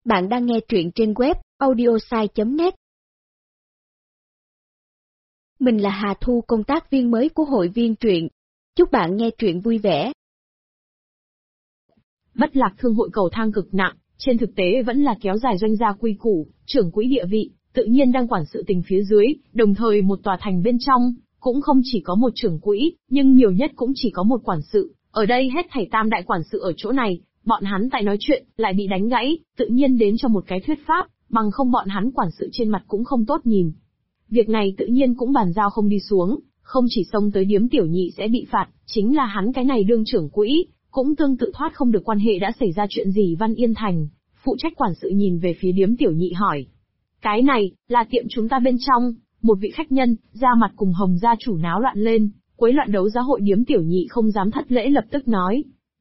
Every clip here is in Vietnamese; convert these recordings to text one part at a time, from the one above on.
Bạn đang nghe truyện trên web audiosai.net. Mình là Hà Thu, công tác viên mới của hội viên truyện. Chúc bạn nghe truyện vui vẻ. Bất Lạc Thương hội cầu thang cực nặng, trên thực tế vẫn là kéo dài doanh gia quy củ, trưởng quỹ địa vị, tự nhiên đang quản sự tình phía dưới, đồng thời một tòa thành bên trong, cũng không chỉ có một trưởng quỹ, nhưng nhiều nhất cũng chỉ có một quản sự. Ở đây hết thảy tam đại quản sự ở chỗ này, bọn hắn tại nói chuyện, lại bị đánh gãy, tự nhiên đến cho một cái thuyết pháp, bằng không bọn hắn quản sự trên mặt cũng không tốt nhìn. Việc này tự nhiên cũng bàn giao không đi xuống, không chỉ xông tới điếm tiểu nhị sẽ bị phạt, chính là hắn cái này đương trưởng quỹ, cũng tương tự thoát không được quan hệ. Đã xảy ra chuyện gì Văn Yên Thành? Phụ trách quản sự nhìn về phía điếm tiểu nhị hỏi. Cái này, là tiệm chúng ta bên trong, một vị khách nhân, ra mặt cùng Hồng gia chủ náo loạn lên, quấy loạn đấu giá hội. Điếm tiểu nhị không dám thất lễ lập tức nói.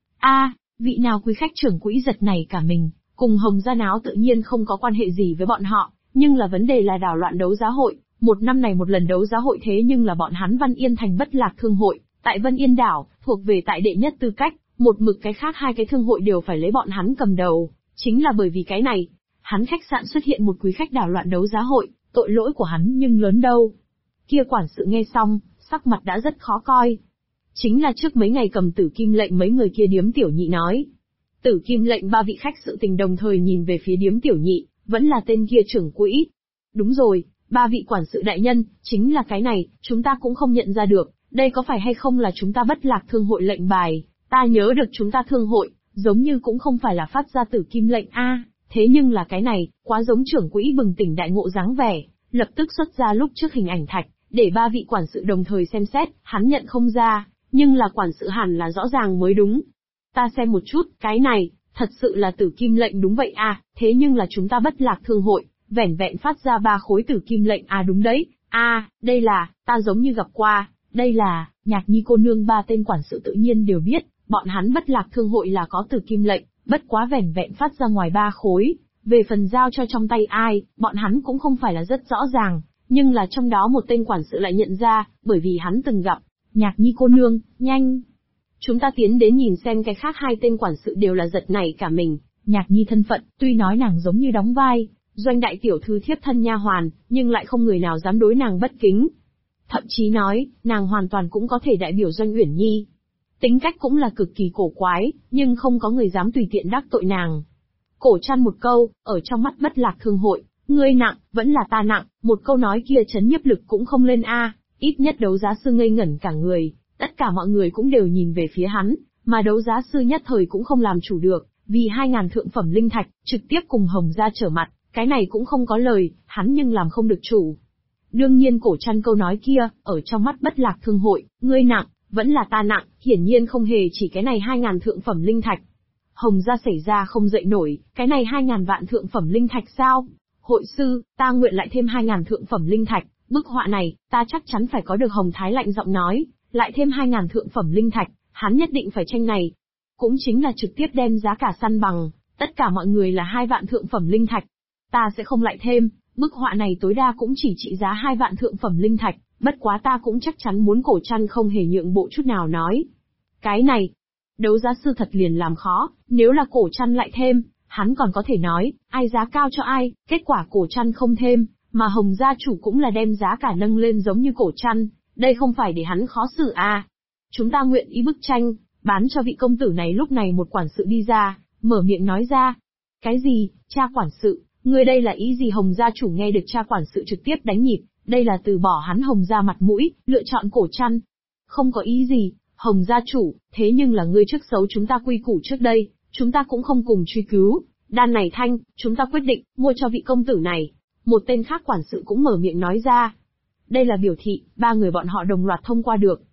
Vị nào quý khách trưởng quỹ giật này cả mình, cùng Hồng gia náo tự nhiên không có quan hệ gì với bọn họ, nhưng là vấn đề là đảo loạn đấu giá hội, một năm này một lần đấu giá hội, thế nhưng là bọn hắn Văn Yên Thành Bất Lạc Thương hội, tại Vân Yên đảo, thuộc về tại đệ nhất tư cách, một mực cái khác hai cái thương hội đều phải lấy bọn hắn cầm đầu, chính là bởi vì cái này, hắn khách sạn xuất hiện một quý khách đảo loạn đấu giá hội, tội lỗi của hắn nhưng lớn đâu. Kia quản sự nghe xong, sắc mặt đã rất khó coi. Chính là trước mấy ngày cầm Tử Kim lệnh mấy người kia. Điếm tiểu nhị nói. Tử Kim lệnh ba vị khách sự tình đồng thời nhìn về phía điếm tiểu nhị, vẫn là tên kia trưởng quỹ. Đúng rồi, ba vị quản sự đại nhân, chính là cái này, chúng ta cũng không nhận ra được, đây có phải hay không là chúng ta Bất Lạc Thương hội lệnh bài, ta nhớ được chúng ta thương hội, giống như cũng không phải là phát ra Tử Kim lệnh thế nhưng là cái này, quá giống trưởng quỹ bừng tỉnh đại ngộ dáng vẻ, lập tức xuất ra lúc trước hình ảnh thạch, để ba vị quản sự đồng thời xem xét, hắn nhận không ra. Nhưng là quản sự hẳn là rõ ràng mới đúng. Ta xem một chút, cái này, thật sự là Tử Kim lệnh đúng vậy thế nhưng là chúng ta Bất Lạc Thương hội, vẻn vẹn phát ra 3 khối Tử Kim lệnh đúng đấy, đây là, ta giống như gặp qua, đây là, Nhạc Nhi cô nương. Ba tên quản sự tự nhiên đều biết, bọn hắn Bất Lạc Thương hội là có Tử Kim lệnh, bất quá vẻn vẹn phát ra ngoài 3 khối, về phần giao cho trong tay ai, bọn hắn cũng không phải là rất rõ ràng, nhưng là trong đó một tên quản sự lại nhận ra, bởi vì hắn từng gặp. Nhạc Nhi cô nương, nhanh! Chúng ta tiến đến nhìn xem. Cái khác hai tên quản sự đều là giật nảy cả mình. Nhạc Nhi thân phận, tuy nói nàng giống như đóng vai doanh đại tiểu thư thiếp thân nha hoàn, nhưng lại không người nào dám đối nàng bất kính. Thậm chí nói, nàng hoàn toàn cũng có thể đại biểu Doanh Uyển Nhi. Tính cách cũng là cực kỳ cổ quái, nhưng không có người dám tùy tiện đắc tội nàng. Cổ Trăn một câu, ở trong mắt Bất Lạc Thương hội, ngươi nặng, vẫn là ta nặng, một câu nói kia chấn nhiếp lực cũng không lên ít nhất đấu giá sư ngây ngẩn cả người, tất cả mọi người cũng đều nhìn về phía hắn, mà đấu giá sư nhất thời cũng không làm chủ được, vì 2.000 thượng phẩm linh thạch, trực tiếp cùng Hồng gia trở mặt, cái này cũng không có lời, hắn nhưng làm không được chủ. Đương nhiên Cổ Trăn câu nói kia, ở trong mắt Bất Lạc Thương hội, ngươi nặng, vẫn là ta nặng, hiển nhiên không hề chỉ cái này 2.000 thượng phẩm linh thạch. Hồng gia xảy ra không dậy nổi, cái này 2.000 vạn thượng phẩm linh thạch sao? Hội sư, ta nguyện lại thêm 2.000 thượng phẩm linh thạch. Bức họa này, ta chắc chắn phải có được. Hồng Thái lạnh giọng nói, lại thêm 2.000 thượng phẩm linh thạch, hắn nhất định phải tranh này. Cũng chính là trực tiếp đem giá cả săn bằng, tất cả mọi người là 2 vạn thượng phẩm linh thạch. Ta sẽ không lại thêm, bức họa này tối đa cũng chỉ trị giá 2 vạn thượng phẩm linh thạch, bất quá ta cũng chắc chắn muốn. Cổ Trăn không hề nhượng bộ chút nào nói. Cái này, đấu giá sư thật liền làm khó, nếu là Cổ Trăn lại thêm, hắn còn có thể nói, ai giá cao cho ai, kết quả Cổ Trăn không thêm. Mà Hồng gia chủ cũng là đem giá cả nâng lên giống như Cổ Trăn, đây không phải để hắn khó xử Chúng ta nguyện ý bức tranh, bán cho vị công tử này. Lúc này một quản sự đi ra, mở miệng nói ra. Cái gì, cha quản sự, ngươi đây là ý gì? Hồng gia chủ nghe được cha quản sự trực tiếp đánh nhịp, đây là từ bỏ hắn Hồng gia mặt mũi, lựa chọn Cổ Trăn. Không có ý gì, Hồng gia chủ, thế nhưng là ngươi trước xấu chúng ta quy củ trước đây, chúng ta cũng không cùng truy cứu, đan này thanh, chúng ta quyết định, mua cho vị công tử này. Một tên khác quản sự cũng mở miệng nói ra. Đây là biểu thị, ba người bọn họ đồng loạt thông qua được.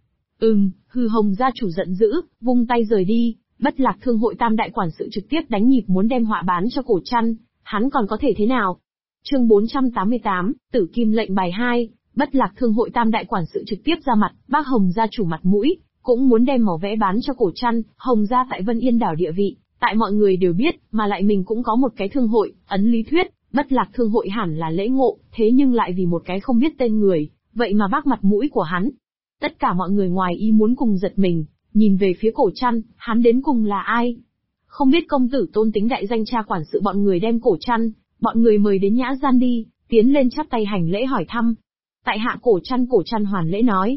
Hồng gia chủ giận dữ, vung tay rời đi. Bất Lạc Thương hội tam đại quản sự trực tiếp đánh nhịp muốn đem họa bán cho Cổ Trăn, hắn còn có thể thế nào? Chương 488, Tử Kim lệnh bài 2, Bất Lạc Thương hội tam đại quản sự trực tiếp ra mặt, bác Hồng gia chủ mặt mũi, cũng muốn đem màu vẽ bán cho Cổ Trăn. Hồng gia tại Vân Yên đảo địa vị, tại mọi người đều biết, mà lại mình cũng có một cái thương hội, ấn lý thuyết. Bất Lạc Thương hội hẳn là lễ ngộ, thế nhưng lại vì một cái không biết tên người, vậy mà bác mặt mũi của hắn. Tất cả mọi người ngoài ý muốn cùng giật mình, nhìn về phía Cổ Trăn, hắn đến cùng là ai? Không biết công tử tôn tính đại danh cha quản sự bọn người đem Cổ Trăn, bọn người mời đến nhã gian đi, tiến lên chắp tay hành lễ hỏi thăm. Tại hạ Cổ Trăn hoàn lễ nói.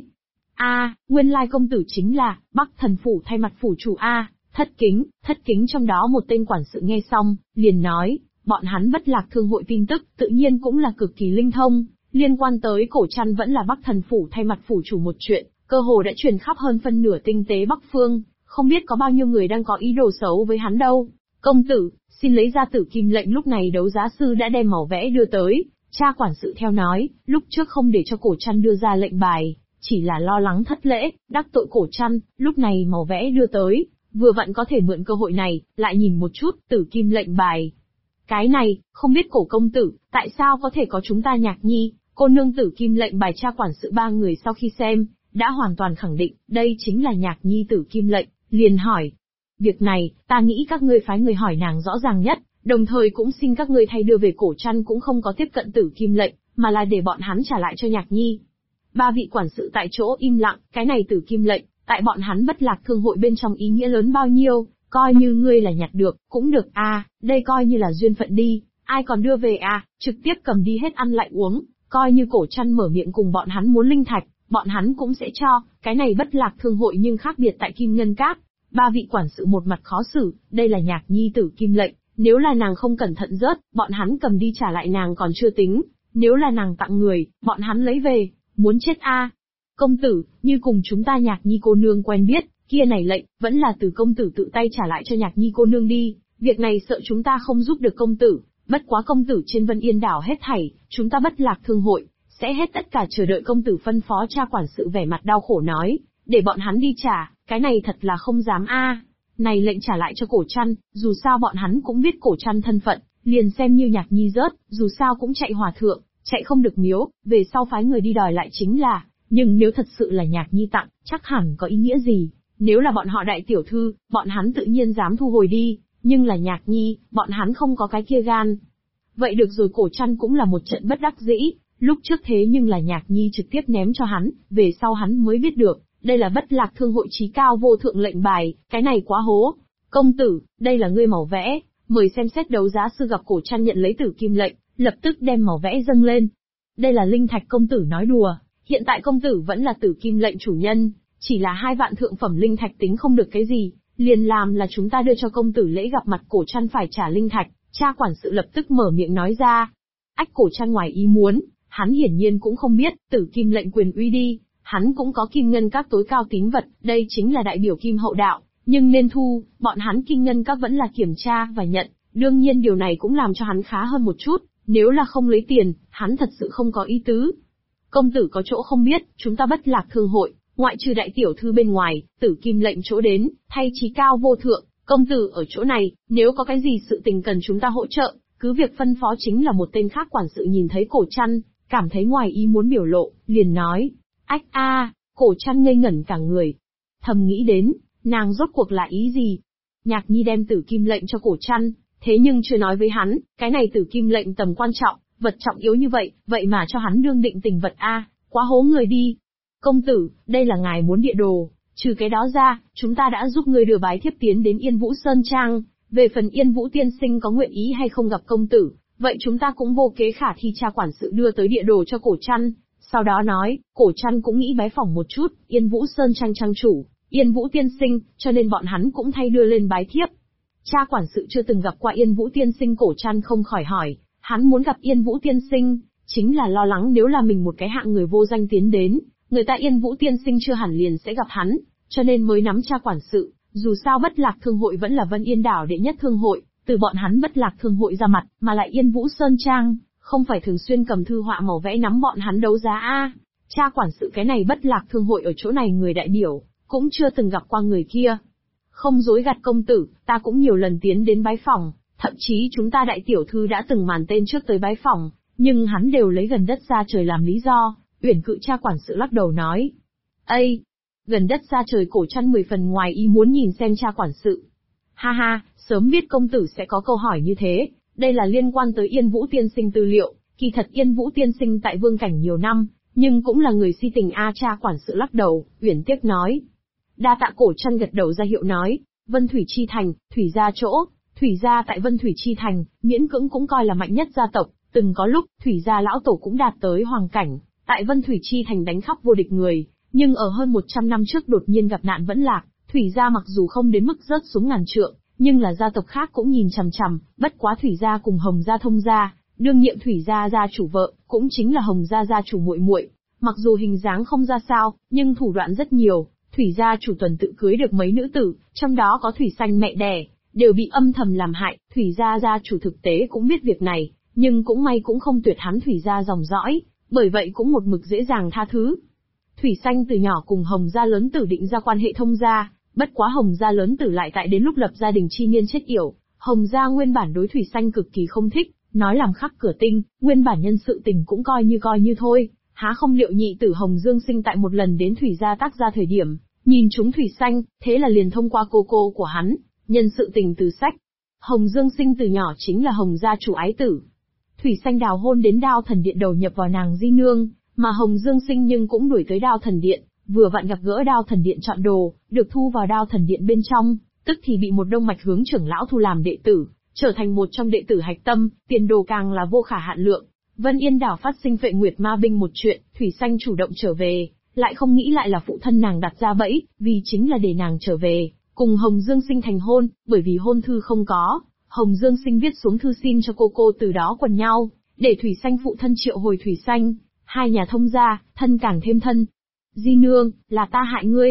Nguyên lai công tử chính là, Bắc Thần Phủ thay mặt phủ chủ thất kính trong đó một tên quản sự nghe xong, liền nói, bọn hắn Bất Lạc Thương hội tin tức, tự nhiên cũng là cực kỳ linh thông, liên quan tới Cổ Trăn vẫn là Bắc Thần Phủ thay mặt phủ chủ một chuyện, cơ hồ đã truyền khắp hơn phân nửa tinh tế Bắc Phương, không biết có bao nhiêu người đang có ý đồ xấu với hắn đâu. Công tử, xin lấy ra Tử Kim lệnh. Lúc này đấu giá sư đã đem màu vẽ đưa tới, cha quản sự theo nói, lúc trước không để cho Cổ Trăn đưa ra lệnh bài, chỉ là lo lắng thất lễ, đắc tội Cổ Trăn, lúc này màu vẽ đưa tới, vừa vặn có thể mượn cơ hội này, lại nhìn một chút Tử Kim lệnh bài. Cái này, không biết Cổ công tử, tại sao có thể có chúng ta Nhạc Nhi, cô nương Tử Kim lệnh bài. Cha quản sự ba người sau khi xem, đã hoàn toàn khẳng định, đây chính là Nhạc Nhi Tử Kim lệnh, liền hỏi. Việc này, ta nghĩ các ngươi phái người hỏi nàng rõ ràng nhất, đồng thời cũng xin các ngươi thay đưa về. Cổ Trăn cũng không có tiếp cận Tử Kim lệnh, mà là để bọn hắn trả lại cho Nhạc Nhi. Ba vị quản sự tại chỗ im lặng, cái này Tử Kim lệnh, tại bọn hắn Bất Lạc Thương hội bên trong ý nghĩa lớn bao nhiêu, coi như ngươi là nhặt được, cũng được đây coi như là duyên phận đi, ai còn đưa về trực tiếp cầm đi hết ăn lại uống, coi như Cổ Trăn mở miệng cùng bọn hắn muốn linh thạch, bọn hắn cũng sẽ cho, cái này Bất Lạc Thương hội nhưng khác biệt tại Kim Ngân Các. Ba vị quản sự một mặt khó xử, đây là Nhạc Nhi Tử Kim lệnh, nếu là nàng không cẩn thận rớt, bọn hắn cầm đi trả lại nàng còn chưa tính, nếu là nàng tặng người, bọn hắn lấy về, muốn chết Công tử, như cùng chúng ta Nhạc Nhi cô nương quen biết, kia này lệnh, vẫn là từ công tử tự tay trả lại cho Nhạc Nhi cô nương đi, việc này sợ chúng ta không giúp được công tử, bất quá công tử trên Vân Yên đảo hết thảy, chúng ta Bất Lạc Thương hội, sẽ hết tất cả chờ đợi công tử phân phó. Cha quản sự vẻ mặt đau khổ nói, để bọn hắn đi trả, cái này thật là không dám Này lệnh trả lại cho Cổ Trăn, dù sao bọn hắn cũng biết Cổ Trăn thân phận, liền xem như Nhạc Nhi rớt, dù sao cũng chạy hòa thượng, chạy không được miếu, về sau phái người đi đòi lại chính là, nhưng nếu thật sự là Nhạc Nhi tặng, chắc hẳn có ý nghĩa gì, nếu là bọn họ đại tiểu thư, bọn hắn tự nhiên dám thu hồi đi, nhưng là Nhạc Nhi, bọn hắn không có cái kia gan. Vậy được rồi. Cổ Trăn cũng là một trận bất đắc dĩ, lúc trước thế nhưng là Nhạc Nhi trực tiếp ném cho hắn, về sau hắn mới biết được, đây là Bất Lạc Thương hội chí cao vô thượng lệnh bài, cái này quá hố. Công tử, đây là ngươi màu vẽ, mời xem xét. Đấu giá sư gặp Cổ Trăn nhận lấy Tử Kim lệnh, lập tức đem màu vẽ dâng lên. Đây là linh thạch. Công tử nói đùa, hiện tại công tử vẫn là Tử Kim lệnh chủ nhân, chỉ là 2 vạn thượng phẩm linh thạch tính không được cái gì, liền làm là chúng ta đưa cho công tử lễ gặp mặt. Cổ Trăn phải trả linh thạch. Cha quản sự lập tức mở miệng nói ra. Cổ Trăn ngoài ý muốn, hắn hiển nhiên cũng không biết, Tử Kim lệnh quyền uy đi, hắn cũng có Kim Ngân Các tối cao tín vật, đây chính là đại biểu Kim Hậu đạo, nhưng nên thu, bọn hắn Kim Ngân Các vẫn là kiểm tra và nhận, đương nhiên điều này cũng làm cho hắn khá hơn một chút, nếu là không lấy tiền, hắn thật sự không có ý tứ. Công tử có chỗ không biết, chúng ta Bất Lạc Thương hội, ngoại trừ đại tiểu thư bên ngoài, Tử Kim lệnh chỗ đến, thay chí cao vô thượng, công tử ở chỗ này, nếu có cái gì sự tình cần chúng ta hỗ trợ, cứ việc phân phó. Chính là một tên khác quản sự nhìn thấy Cổ Trăn, cảm thấy ngoài ý muốn biểu lộ, liền nói, Cổ Trăn ngây ngẩn cả người. Thầm nghĩ đến, nàng rốt cuộc là ý gì? Nhạc Nhi đem Tử Kim lệnh cho Cổ Trăn, thế nhưng chưa nói với hắn, cái này Tử Kim lệnh tầm quan trọng, vật trọng yếu như vậy, vậy mà cho hắn đương định tình vật quá hố người đi. Công tử, đây là ngài muốn địa đồ, trừ cái đó ra, chúng ta đã giúp ngươi đưa bái thiếp tiến đến Yên Vũ Sơn Trang, về phần Yên Vũ tiên sinh có nguyện ý hay không gặp công tử, vậy chúng ta cũng vô kế khả thi. Cha quản sự đưa tới địa đồ cho Cổ Trăn, sau đó nói, Cổ Trăn cũng nghĩ bái phỏng một chút, Yên Vũ Sơn Trang trang chủ, Yên Vũ tiên sinh, cho nên bọn hắn cũng thay đưa lên bái thiếp. Cha quản sự chưa từng gặp qua Yên Vũ tiên sinh. Cổ Trăn không khỏi hỏi, hắn muốn gặp Yên Vũ tiên sinh, chính là lo lắng nếu là mình một cái hạng người vô danh tiến đến, người ta Yên Vũ tiên sinh chưa hẳn liền sẽ gặp hắn, cho nên mới nắm cha quản sự. Dù sao Bất Lạc Thương hội vẫn là Vân Yên đảo đệ nhất thương hội, từ bọn hắn Bất Lạc Thương hội ra mặt, mà lại Yên Vũ Sơn Trang, không phải thường xuyên cầm thư họa màu vẽ nắm bọn hắn đấu giá Cha quản sự cái này Bất Lạc Thương hội ở chỗ này người đại biểu, cũng chưa từng gặp qua người kia. Không dối gạt công tử, ta cũng nhiều lần tiến đến bái phỏng, thậm chí chúng ta đại tiểu thư đã từng màn tên trước tới bái phỏng, nhưng hắn đều lấy gần đất xa trời làm lý do. Uyển Cự cha quản sự lắc đầu nói, gần đất xa trời. Cổ Trăn 10 phần ngoài ý muốn nhìn xem cha quản sự. Ha, sớm biết công tử sẽ có câu hỏi như thế, đây là liên quan tới Yên Vũ tiên sinh tư liệu, kỳ thật Yên Vũ tiên sinh tại vương cảnh nhiều năm, nhưng cũng là người si tình Cha quản sự lắc đầu, uyển tiếc nói. Đa tạ. Cổ Trăn gật đầu ra hiệu nói, Vân Thủy Chi Thành, Thủy gia chỗ. Thủy gia tại Vân Thủy Chi Thành, miễn cưỡng cũng coi là mạnh nhất gia tộc, từng có lúc, Thủy gia lão tổ cũng đạt tới hoàng cảnh, tại Vân Thủy Chi Thành đánh khắp vô địch người, nhưng ở hơn 100 năm trước đột nhiên gặp nạn vẫn lạc, Thủy gia mặc dù không đến mức rớt xuống ngàn trượng, nhưng là gia tộc khác cũng nhìn chằm chằm, bất quá Thủy gia cùng Hồng gia thông gia, đương nhiệm Thủy gia gia chủ vợ, cũng chính là Hồng gia gia chủ muội muội, mặc dù hình dáng không ra sao, nhưng thủ đoạn rất nhiều, Thủy gia chủ tuần tự cưới được mấy nữ tử, trong đó có Thủy Xanh mẹ đẻ, đều bị âm thầm làm hại, Thủy gia gia chủ thực tế cũng biết việc này, nhưng cũng may cũng không tuyệt hắn Thủy gia dòng dõi, bởi vậy cũng một mực dễ dàng tha thứ. Thủy Xanh từ nhỏ cùng Hồng gia lớn tử định ra quan hệ thông gia, bất quá Hồng gia lớn tử lại tại đến lúc lập gia đình chi niên chết yểu, Hồng gia nguyên bản đối Thủy Xanh cực kỳ không thích, nói làm khắc cửa tinh, nguyên bản nhân sự tình cũng coi như thôi, há không liệu nhị tử Hồng Dương Sinh tại một lần đến Thủy gia tác gia thời điểm, nhìn chúng Thủy Xanh, thế là liền thông qua cô của hắn, nhân sự tình từ sách. Hồng Dương Sinh từ nhỏ chính là Hồng gia chủ ái tử. Thủy Xanh đào hôn đến Đao Thần Điện đầu nhập vào nàng di nương, mà Hồng Dương Sinh nhưng cũng đuổi tới Đao Thần Điện, vừa vặn gặp gỡ Đao Thần Điện chọn đồ, được thu vào Đao Thần Điện bên trong, tức thì bị một đông mạch hướng trưởng lão thu làm đệ tử, trở thành một trong đệ tử hạch tâm, tiền đồ càng là vô khả hạn lượng. Vân Yên đảo phát sinh Phệ Nguyệt Ma binh một chuyện, Thủy Xanh chủ động trở về, lại không nghĩ lại là phụ thân nàng đặt ra bẫy, vì chính là để nàng trở về, cùng Hồng Dương Sinh thành hôn, bởi vì hôn thư không có, Hồng Dương Sinh viết xuống thư xin cho cô từ đó quần nhau, để Thủy Xanh phụ thân triệu hồi Thủy Xanh, hai nhà thông gia, thân càng thêm thân. Di nương, là ta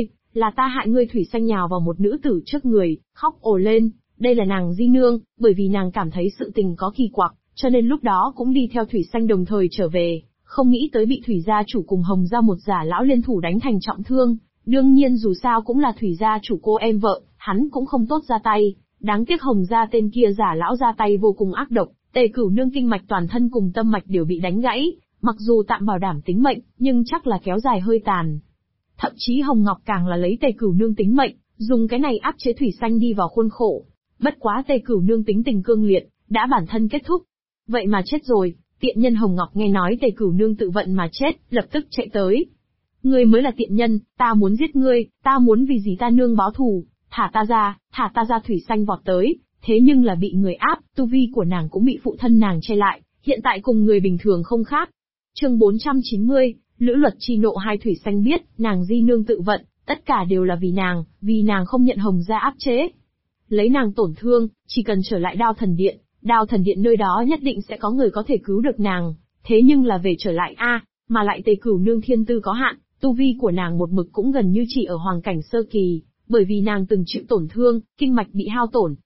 hại ngươi Thủy Xanh nhào vào một nữ tử trước người, khóc ồ lên, đây là nàng Di nương, bởi vì nàng cảm thấy sự tình có kỳ quặc, cho nên lúc đó cũng đi theo Thủy Xanh đồng thời trở về, không nghĩ tới bị Thủy gia chủ cùng Hồng gia một giả lão liên thủ đánh thành trọng thương, đương nhiên dù sao cũng là Thủy gia chủ cô em vợ, hắn cũng không tốt ra tay, đáng tiếc Hồng gia tên kia giả lão ra tay vô cùng ác độc, Tề Cửu Nương kinh mạch toàn thân cùng tâm mạch đều bị đánh gãy, mặc dù tạm bảo đảm tính mệnh, nhưng chắc là kéo dài hơi tàn. Thậm chí Hồng Ngọc càng là lấy Tề Cửu Nương tính mệnh, dùng cái này áp chế Thủy Xanh đi vào khuôn khổ. Bất quá Tề Cửu Nương tính tình cương liệt, đã bản thân kết thúc. Vậy mà chết rồi, tiện nhân Hồng Ngọc nghe nói Tề Cửu Nương tự vận mà chết, lập tức chạy tới. Ngươi mới là tiện nhân, ta muốn giết ngươi, ta muốn vì gì ta nương báo thù, thả ta ra Thủy Xanh vọt tới, thế nhưng là bị người áp, tu vi của nàng cũng bị phụ thân nàng che lại, hiện tại cùng người bình thường không khác. Chương 490, Lữ Luật chi nộ hai. Thủy Xanh biết, nàng di nương tự vận, tất cả đều là vì nàng không nhận Hồng gia áp chế. Lấy nàng tổn thương, chỉ cần trở lại Đao Thần Điện nơi đó nhất định sẽ có người có thể cứu được nàng, thế nhưng là về trở lại mà lại Tề Cửu Nương thiên tư có hạn, tu vi của nàng một mực cũng gần như chỉ ở hoàng cảnh sơ kỳ, bởi vì nàng từng chịu tổn thương, kinh mạch bị hao tổn.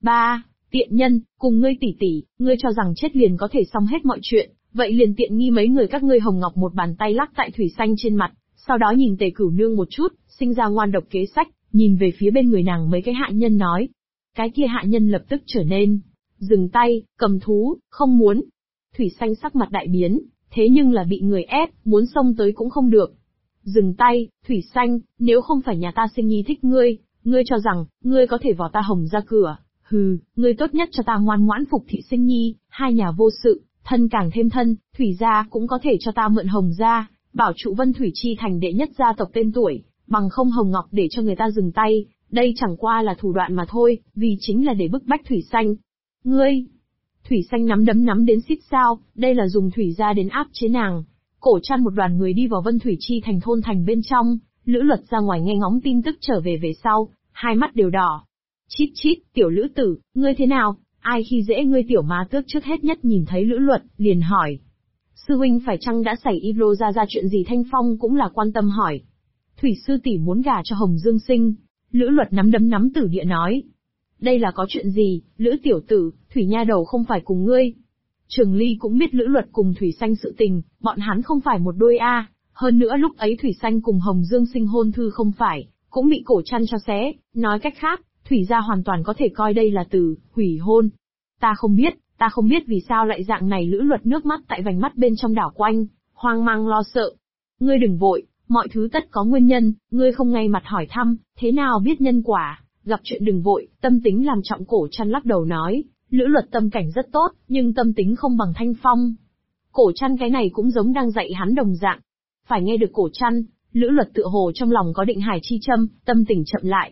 Tiện nhân, cùng ngươi tỷ, ngươi cho rằng chết liền có thể xong hết mọi chuyện, vậy liền tiện nghi mấy người các ngươi. Hồng Ngọc một bàn tay lắc tại Thủy Xanh trên mặt, sau đó nhìn Tề Cửu Nương một chút, sinh ra ngoan độc kế sách, nhìn về phía bên người nàng mấy cái hạ nhân nói. Cái kia hạ nhân lập tức trở nên dừng tay, cầm thú, không muốn. Thủy Xanh sắc mặt đại biến, thế nhưng là bị người ép, muốn xông tới cũng không được. Dừng tay, Thủy Xanh, nếu không phải nhà ta Sinh Nhi thích ngươi, ngươi cho rằng, ngươi có thể vỏ ta Hồng ra cửa, ngươi tốt nhất cho ta ngoan ngoãn phục thị Sinh Nhi, hai nhà vô sự, thân càng thêm thân, Thủy gia cũng có thể cho ta mượn Hồng gia, bảo trụ Vân Thủy Chi thành đệ nhất gia tộc tên tuổi, bằng không Hồng Ngọc để cho người ta dừng tay, đây chẳng qua là thủ đoạn mà thôi, vì chính là để bức bách Thủy Xanh. Ngươi! Thủy Xanh nắm đấm nắm đến xít sao, đây là dùng Thủy gia đến áp chế nàng. Cổ Trăn một đoàn người đi vào Vân Thủy Chi thành thôn thành bên trong, Lữ Luật ra ngoài nghe ngóng tin tức trở về sau, hai mắt đều đỏ. Chít chít, tiểu Lữ tử, ngươi thế nào, ai khi dễ ngươi tiểu má tước? Trước hết nhất nhìn thấy Lữ Luật, liền hỏi. Sư huynh phải chăng đã xảy ra chuyện gì? Thanh Phong cũng là quan tâm hỏi. Thủy sư tỷ muốn gả cho Hồng Dương Sinh. Lữ Luật nắm đấm nắm tử địa nói. Đây là có chuyện gì, Lữ tiểu tử, Thủy nha đầu không phải cùng ngươi. Trường Ly cũng biết Lữ Luật cùng Thủy Xanh sự tình, bọn hắn không phải một đôi hơn nữa lúc ấy Thủy Xanh cùng Hồng Dương Sinh hôn thư không phải, cũng bị Cổ Trăn cho xé, nói cách khác, Thủy gia hoàn toàn có thể coi đây là từ hủy hôn. Ta không biết vì sao lại dạng này. Lữ Luật nước mắt tại vành mắt bên trong đảo quanh, hoang mang lo sợ. Ngươi đừng vội, mọi thứ tất có nguyên nhân, ngươi không ngay mặt hỏi thăm, thế nào biết nhân quả, gặp chuyện đừng vội, tâm tính làm trọng. Cổ Trăn lắc đầu nói, Lữ Luật tâm cảnh rất tốt, nhưng tâm tính không bằng Thanh Phong. Cổ Trăn cái này cũng giống đang dạy hắn đồng dạng. Phải nghe được Cổ Trăn, Lữ Luật tựa hồ trong lòng có định hải chi châm, tâm tình chậm lại.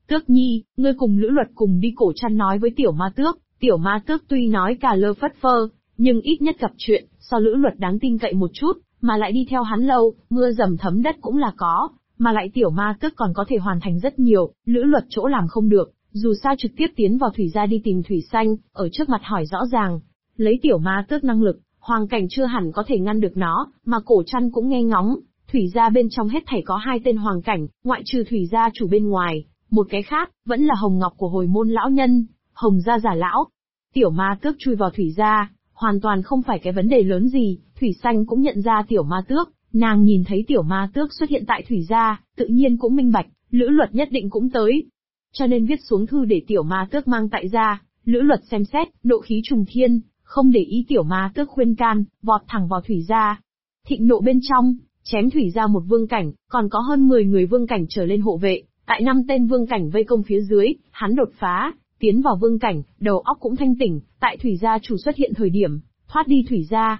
Tước nhi, ngươi cùng Lữ Luật cùng đi, Cổ Trăn nói với Tiểu Ma Tước. Tiểu Ma Tước tuy nói cả lơ phất phơ, nhưng ít nhất gặp chuyện, so Lữ Luật đáng tin cậy một chút, mà lại đi theo hắn lâu, mưa dầm thấm đất cũng là có, mà lại Tiểu Ma Tước còn có thể hoàn thành rất nhiều, Lữ Luật chỗ làm không được, dù sao trực tiếp tiến vào thủy gia đi tìm Thủy Xanh, ở trước mặt hỏi rõ ràng. Lấy Tiểu Ma Tước năng lực, Hoàng Cảnh chưa hẳn có thể ngăn được nó, mà Cổ Trăn cũng nghe ngóng, Thủy gia bên trong hết thảy có 2 tên Hoàng Cảnh, ngoại trừ Thủy gia chủ bên ngoài, một cái khác, vẫn là Hồng Ngọc của Hồi Môn lão nhân, Hồng gia giả lão. Tiểu Ma Tước chui vào Thủy gia, hoàn toàn không phải cái vấn đề lớn gì, Thủy Xanh cũng nhận ra Tiểu Ma Tước, nàng nhìn thấy Tiểu Ma Tước xuất hiện tại Thủy gia, tự nhiên cũng minh bạch, Lữ Luật nhất định cũng tới. Cho nên viết xuống thư để Tiểu Ma Tước mang tại gia, Lữ Luật xem xét, nộ khí trùng thiên, không để ý Tiểu Ma Tước khuyên can, vọt thẳng vào Thủy gia. Thịnh nộ bên trong, chém Thủy gia một vương cảnh, còn có hơn 10 người vương cảnh trở lên hộ vệ, tại 5 tên vương cảnh vây công phía dưới, hắn đột phá, tiến vào vương cảnh, đầu óc cũng thanh tỉnh, tại Thủy gia chủ xuất hiện thời điểm, thoát đi Thủy gia.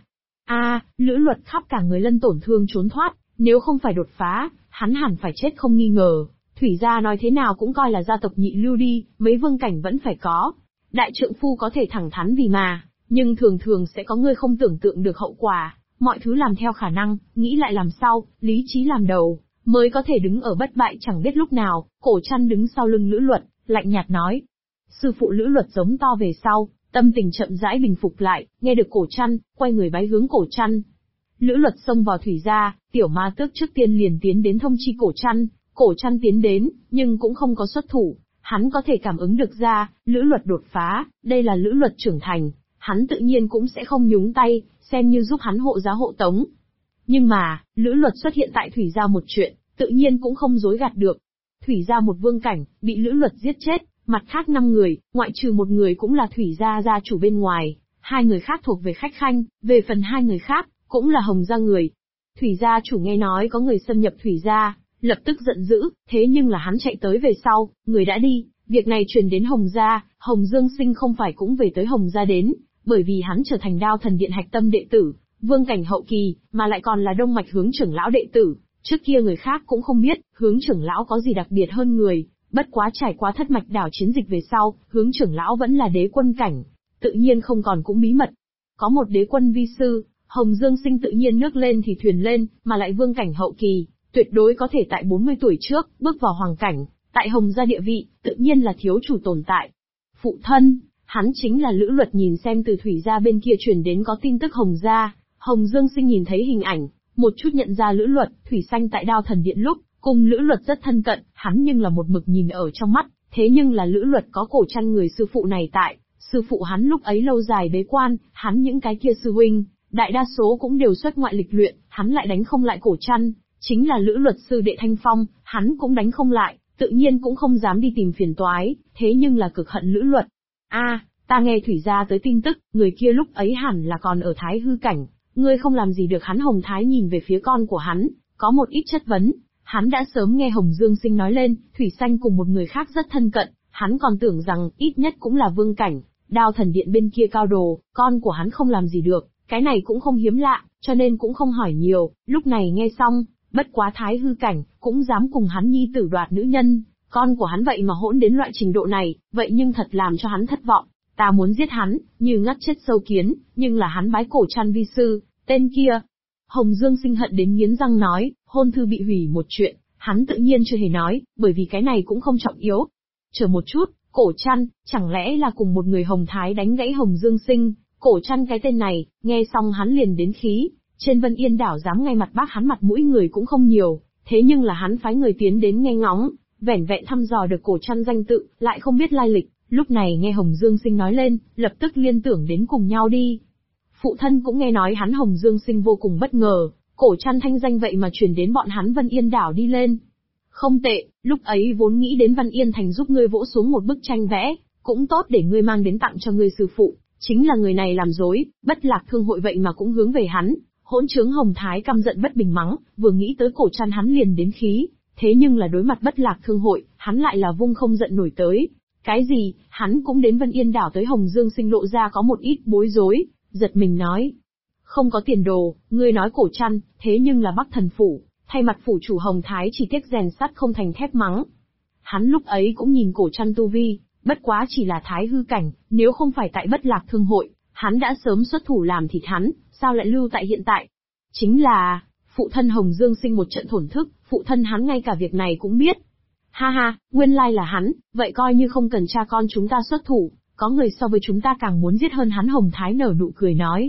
Lữ Luật khắp cả người lân tổn thương trốn thoát, nếu không phải đột phá, hắn hẳn phải chết không nghi ngờ. Thủy gia nói thế nào cũng coi là gia tộc nhị lưu đi, mấy vương cảnh vẫn phải có. Đại trượng phu có thể thẳng thắn vì mà, nhưng thường thường sẽ có người không tưởng tượng được hậu quả, mọi thứ làm theo khả năng, nghĩ lại làm sau, lý trí làm đầu, mới có thể đứng ở bất bại chẳng biết lúc nào. Cổ Trăn đứng sau lưng Lữ Luật, lạnh nhạt nói. Sư phụ Lữ Luật giống to về sau, tâm tình chậm rãi bình phục lại, nghe được Cổ Trăn, quay người bái hướng Cổ Trăn. Lữ Luật xông vào Thủy gia, Tiểu Ma Tước trước tiên liền tiến đến thông chi Cổ Trăn. Cổ Trăn tiến đến, nhưng cũng không có xuất thủ, hắn có thể cảm ứng được ra, Lữ Luật đột phá, đây là Lữ Luật trưởng thành, hắn tự nhiên cũng sẽ không nhúng tay, xem như giúp hắn hộ giá hộ tống. Nhưng mà, Lữ Luật xuất hiện tại Thủy gia một chuyện, tự nhiên cũng không dối gạt được. Thủy gia một vương cảnh, bị Lữ Luật giết chết, mặt khác 5 người, ngoại trừ một người cũng là Thủy gia gia chủ bên ngoài, 2 người khác thuộc về khách khanh, về phần 2 người khác, cũng là Hồng gia người. Thủy gia chủ nghe nói có người xâm nhập Thủy gia, lập tức giận dữ, thế nhưng là hắn chạy tới về sau, người đã đi, việc này truyền đến Hồng gia, Hồng Dương Sinh không phải cũng về tới Hồng gia đến, bởi vì hắn trở thành Đao Thần Điện hạch tâm đệ tử, vương cảnh hậu kỳ, mà lại còn là Đông Mạch Hướng trưởng lão đệ tử, trước kia người khác cũng không biết, Hướng trưởng lão có gì đặc biệt hơn người, bất quá trải qua thất mạch đảo chiến dịch về sau, Hướng trưởng lão vẫn là đế quân cảnh, tự nhiên không còn cũng bí mật. Có một đế quân vi sư, Hồng Dương Sinh tự nhiên nước lên thì thuyền lên, mà lại vương cảnh hậu kỳ, tuyệt đối có thể tại 40 tuổi trước, bước vào hoàng cảnh, tại Hồng gia địa vị, tự nhiên là thiếu chủ tồn tại. Phụ thân, hắn chính là Lữ Luật. Nhìn xem từ Thủy gia bên kia truyền đến có tin tức Hồng gia, Hồng Dương Sinh nhìn thấy hình ảnh, một chút nhận ra Lữ Luật. Thủy Xanh tại Đao Thần Điện lúc, cùng Lữ Luật rất thân cận, hắn nhưng là một mực nhìn ở trong mắt, thế nhưng là Lữ Luật có Cổ Trăn người sư phụ này tại, sư phụ hắn lúc ấy lâu dài bế quan, hắn những cái kia sư huynh, đại đa số cũng đều xuất ngoại lịch luyện, hắn lại đánh không lại Cổ Trăn, chính là Lữ Luật sư đệ Thanh Phong, hắn cũng đánh không lại, tự nhiên cũng không dám đi tìm phiền toái, thế nhưng là cực hận Lữ Luật. Ta nghe Thủy gia tới tin tức, người kia lúc ấy hẳn là còn ở Thái hư cảnh, ngươi không làm gì được hắn. Hồng Thái nhìn về phía con của hắn, có một ít chất vấn, hắn đã sớm nghe Hồng Dương Sinh nói lên, Thủy Xanh cùng một người khác rất thân cận, hắn còn tưởng rằng ít nhất cũng là vương cảnh, Đao Thần Điện bên kia cao đồ, con của hắn không làm gì được, cái này cũng không hiếm lạ, cho nên cũng không hỏi nhiều. Lúc này nghe xong, bất quá Thái hư cảnh, cũng dám cùng hắn nhi tử đoạt nữ nhân, con của hắn vậy mà hỗn đến loại trình độ này, vậy nhưng thật làm cho hắn thất vọng. Ta muốn giết hắn, như ngắt chết sâu kiến, nhưng là hắn bái Cổ Trăn vi sư, tên kia. Hồng Dương Sinh hận đến nghiến răng nói, hôn thư bị hủy một chuyện, hắn tự nhiên chưa hề nói, bởi vì cái này cũng không trọng yếu. Chờ một chút, Cổ Trăn, chẳng lẽ là cùng một người Hồng Thái đánh gãy Hồng Dương Sinh, Cổ Trăn cái tên này, nghe xong hắn liền đến khí, trên Vân Yên đảo dám ngay mặt bác hắn mặt mũi người cũng không nhiều, thế nhưng là hắn phái người tiến đến nghe ngóng, vẻn vẹn thăm dò được Cổ Trăn danh tự, lại không biết lai lịch. Lúc này nghe Hồng Dương Sinh nói lên, lập tức liên tưởng đến cùng nhau đi. Phụ thân cũng nghe nói hắn. Hồng Dương Sinh vô cùng bất ngờ, Cổ Trăn thanh danh vậy mà truyền đến bọn hắn Vân Yên đảo đi lên. Không tệ, lúc ấy vốn nghĩ đến Văn Yên Thành giúp ngươi vỗ xuống một bức tranh vẽ, cũng tốt để ngươi mang đến tặng cho ngươi sư phụ, chính là người này làm dối, Bất Lạc Thương hội vậy mà cũng hướng về hắn. Hỗn trướng Hồng Thái căm giận bất bình mắng, vừa nghĩ tới Cổ Trăn hắn liền đến khí, thế nhưng là đối mặt Bất Lạc Thương hội, hắn lại là vung không giận nổi tới. Cái gì, hắn cũng đến Vân Yên đảo tới. Hồng Dương Sinh lộ ra có một ít bối rối, giật mình nói. Không có tiền đồ, ngươi nói Cổ Trăn, thế nhưng là Bắc Thần Phủ, thay mặt phủ chủ Hồng Thái chỉ tiếc rèn sắt không thành thép mắng. Hắn lúc ấy cũng nhìn Cổ Trăn tu vi, bất quá chỉ là thái hư cảnh, nếu không phải tại Bất Lạc Thương hội, hắn đã sớm xuất thủ làm thịt hắn, sao lại lưu tại hiện tại? Chính là, phụ thân Hồng Dương Sinh một trận thổn thức, phụ thân hắn ngay cả việc này cũng biết. Ha ha, nguyên lai là hắn, vậy coi như không cần cha con chúng ta xuất thủ, có người so với chúng ta càng muốn giết hơn hắn. Hồng Thái nở nụ cười nói.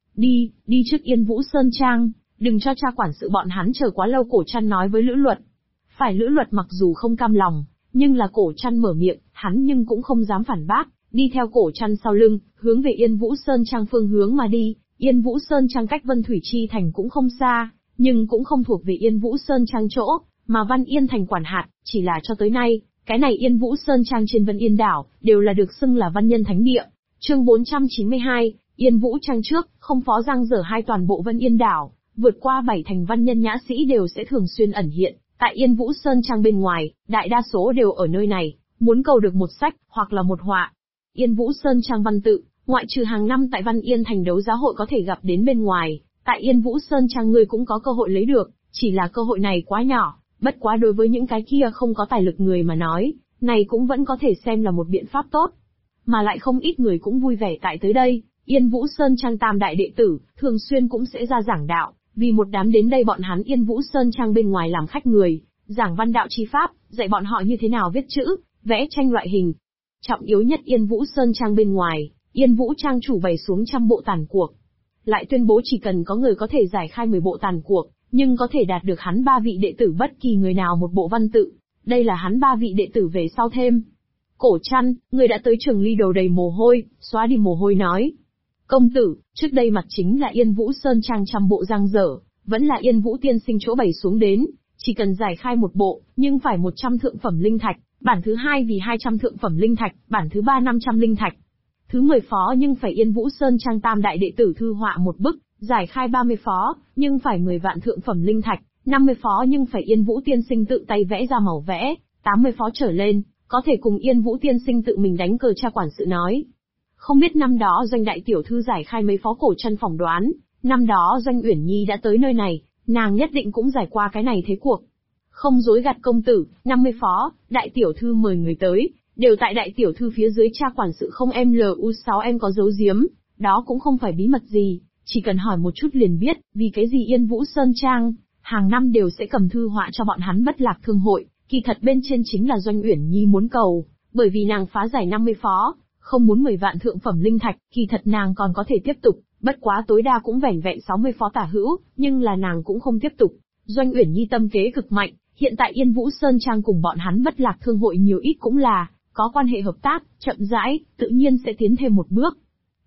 Đi trước Yên Vũ Sơn Trang, đừng cho cha quản sự bọn hắn chờ quá lâu. Cổ Trăn nói với Lữ Luật. Phải, Lữ Luật mặc dù không cam lòng, nhưng là Cổ Trăn mở miệng, hắn nhưng cũng không dám phản bác, đi theo Cổ Trăn sau lưng, hướng về Yên Vũ Sơn Trang phương hướng mà đi. Yên Vũ Sơn Trang cách Vân Thủy Chi Thành cũng không xa, nhưng cũng không thuộc về Yên Vũ Sơn Trang chỗ, mà Văn Yên Thành quản hạt, chỉ là cho tới nay, cái này Yên Vũ Sơn Trang trên Vân Yên Đảo, đều là được xưng là Văn Nhân Thánh Địa. Chương 492, Yên Vũ Trang trước, không phó giang dở hai toàn bộ Vân Yên Đảo, vượt qua 7 thành văn nhân nhã sĩ đều sẽ thường xuyên ẩn hiện, tại Yên Vũ Sơn Trang bên ngoài, đại đa số đều ở nơi này, muốn cầu được một sách, hoặc là một họa. Yên Vũ Sơn Trang văn tự, ngoại trừ hàng năm tại Văn Yên Thành đấu giá hội có thể gặp đến bên ngoài, tại Yên Vũ Sơn Trang ngươi cũng có cơ hội lấy được, chỉ là cơ hội này quá nhỏ, bất quá đối với những cái kia không có tài lực người mà nói, này cũng vẫn có thể xem là một biện pháp tốt. Mà lại không ít người cũng vui vẻ tại tới đây, Yên Vũ Sơn Trang tam đại đệ tử, thường xuyên cũng sẽ ra giảng đạo, vì một đám đến đây bọn hắn Yên Vũ Sơn Trang bên ngoài làm khách người, giảng văn đạo chi pháp, dạy bọn họ như thế nào viết chữ, vẽ tranh loại hình. Trọng yếu nhất Yên Vũ Sơn Trang bên ngoài, Yên Vũ Trang chủ bày xuống trăm bộ tàn cuộc. Lại tuyên bố chỉ cần có người có thể giải khai 10 bộ tàn cuộc, nhưng có thể đạt được hắn 3 vị đệ tử bất kỳ người nào một bộ văn tự. Đây là hắn 3 vị đệ tử về sau thêm. Cổ Trăn, người đã tới Trường Ly đầu đầy mồ hôi, xóa đi mồ hôi nói. Công tử, trước đây mặt chính là Yên Vũ Sơn Trang trăm bộ giang dở, vẫn là Yên Vũ tiên sinh chỗ bày xuống đến, chỉ cần giải khai một bộ, nhưng phải 100 thượng phẩm linh thạch, bản thứ 2 vì 200 thượng phẩm linh thạch, bản thứ 3 500 linh thạch. Thứ 10 phó nhưng phải Yên Vũ Sơn Trang tam đại đệ tử thư họa một bức, giải khai 30 phó, nhưng phải 10 vạn thượng phẩm linh thạch, 50 phó nhưng phải Yên Vũ tiên sinh tự tay vẽ ra màu vẽ, 80 phó trở lên, có thể cùng Yên Vũ tiên sinh tự mình đánh cờ. Cha quản sự nói. Không biết năm đó Doanh đại tiểu thư giải khai mấy phó. Cổ Trăn phỏng đoán, năm đó Doanh Uyển Nhi đã tới nơi này, nàng nhất định cũng giải qua cái này thế cuộc. Không dối gạt công tử, 50 phó, đại tiểu thư mời người tới, đều tại đại tiểu thư phía dưới. Cha quản sự không em LU6 em có giấu giếm, đó cũng không phải bí mật gì, chỉ cần hỏi một chút liền biết, vì cái gì Yên Vũ Sơn Trang, hàng năm đều sẽ cầm thư họa cho bọn hắn Bất Lạc Thương hội, kỳ thật bên trên chính là Doanh Uyển Nhi muốn cầu, bởi vì nàng phá giải 50 phó, không muốn 10 vạn thượng phẩm linh thạch, kỳ thật nàng còn có thể tiếp tục, bất quá tối đa cũng vẻn vẹn 60 phó tả hữu, nhưng là nàng cũng không tiếp tục. Doanh Uyển Nhi tâm kế cực mạnh, hiện tại Yên Vũ Sơn Trang cùng bọn hắn Bất Lạc Thương hội nhiều ít cũng là có quan hệ hợp tác, chậm rãi, tự nhiên sẽ tiến thêm một bước.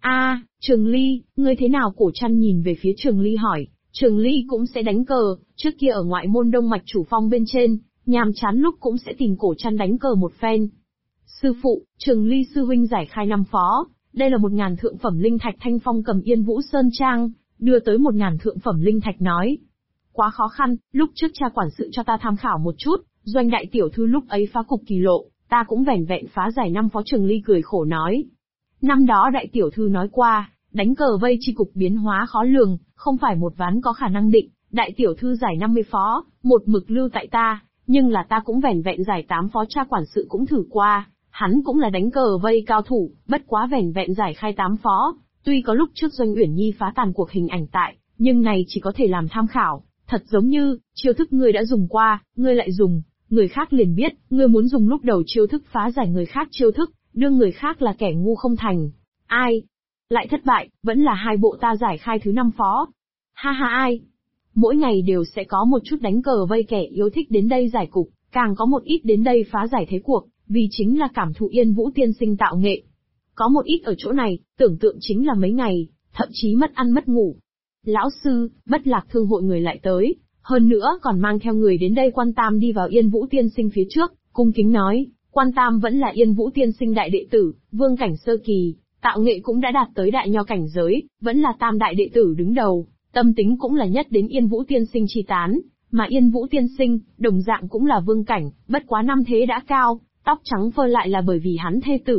Trường Ly, ngươi thế nào? Cổ Trăn nhìn về phía Trường Ly hỏi. Trường Ly cũng sẽ đánh cờ, trước kia ở ngoại môn Đông Mạch Chủ Phong bên trên, nhàm chán lúc cũng sẽ tìm Cổ Trăn đánh cờ một phen. Sư phụ, Trường Ly sư huynh giải khai 5 phó, đây là 1000 thượng phẩm linh thạch. Thanh Phong cầm Yên Vũ Sơn Trang, đưa tới 1000 thượng phẩm linh thạch nói. Quá khó khăn, lúc trước cha quản sự cho ta tham khảo một chút, Doanh đại tiểu thư lúc ấy phá cục kỳ lộ, ta cũng vẻn vẹn phá giải 5 phó. Trường Ly cười khổ nói. Năm đó đại tiểu thư nói qua, đánh cờ vây chi cục biến hóa khó lường, không phải một ván có khả năng định, đại tiểu thư giải 50 phó, một mực lưu tại ta, nhưng là ta cũng vẻn vẹn giải 8 phó. Cha quản sự cũng thử qua, hắn cũng là đánh cờ vây cao thủ, bất quá vẻn vẹn giải khai 8 phó, tuy có lúc trước Doanh Uyển Nhi phá tàn cuộc hình ảnh tại, nhưng này chỉ có thể làm tham khảo, thật giống như, chiêu thức ngươi đã dùng qua, ngươi lại dùng, người khác liền biết, ngươi muốn dùng lúc đầu chiêu thức phá giải người khác chiêu thức, đương người khác là kẻ ngu không thành. Ai? Lại thất bại, vẫn là 2 bộ ta giải khai thứ 5 phó. Ha ha ai? Mỗi ngày đều sẽ có một chút đánh cờ vây kẻ yêu thích đến đây giải cục, càng có một ít đến đây phá giải thế cuộc, vì chính là cảm thụ Yên Vũ tiên sinh tạo nghệ. Có một ít ở chỗ này, tưởng tượng chính là mấy ngày, thậm chí mất ăn mất ngủ. Lão sư, Bất Lạc Thương hội người lại tới, hơn nữa còn mang theo người đến đây. Quan Tam đi vào Yên Vũ tiên sinh phía trước, cung kính nói. Quan Tam vẫn là Yên Vũ tiên sinh đại đệ tử, vương cảnh sơ kỳ, tạo nghệ cũng đã đạt tới đại nho cảnh giới, vẫn là tam đại đệ tử đứng đầu, tâm tính cũng là nhất đến Yên Vũ tiên sinh chi tán, mà Yên Vũ tiên sinh, đồng dạng cũng là vương cảnh, bất quá năm thế đã cao, tóc trắng phơ lại là bởi vì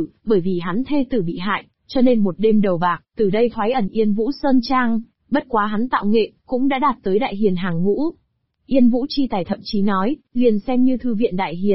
hắn thê tử bị hại, cho nên một đêm đầu bạc, từ đây thoái ẩn Yên Vũ Sơn Trang, bất quá hắn tạo nghệ, cũng đã đạt tới đại hiền hàng ngũ. Yên Vũ chi tài thậm chí nói, liền xem như thư viện đại hiền,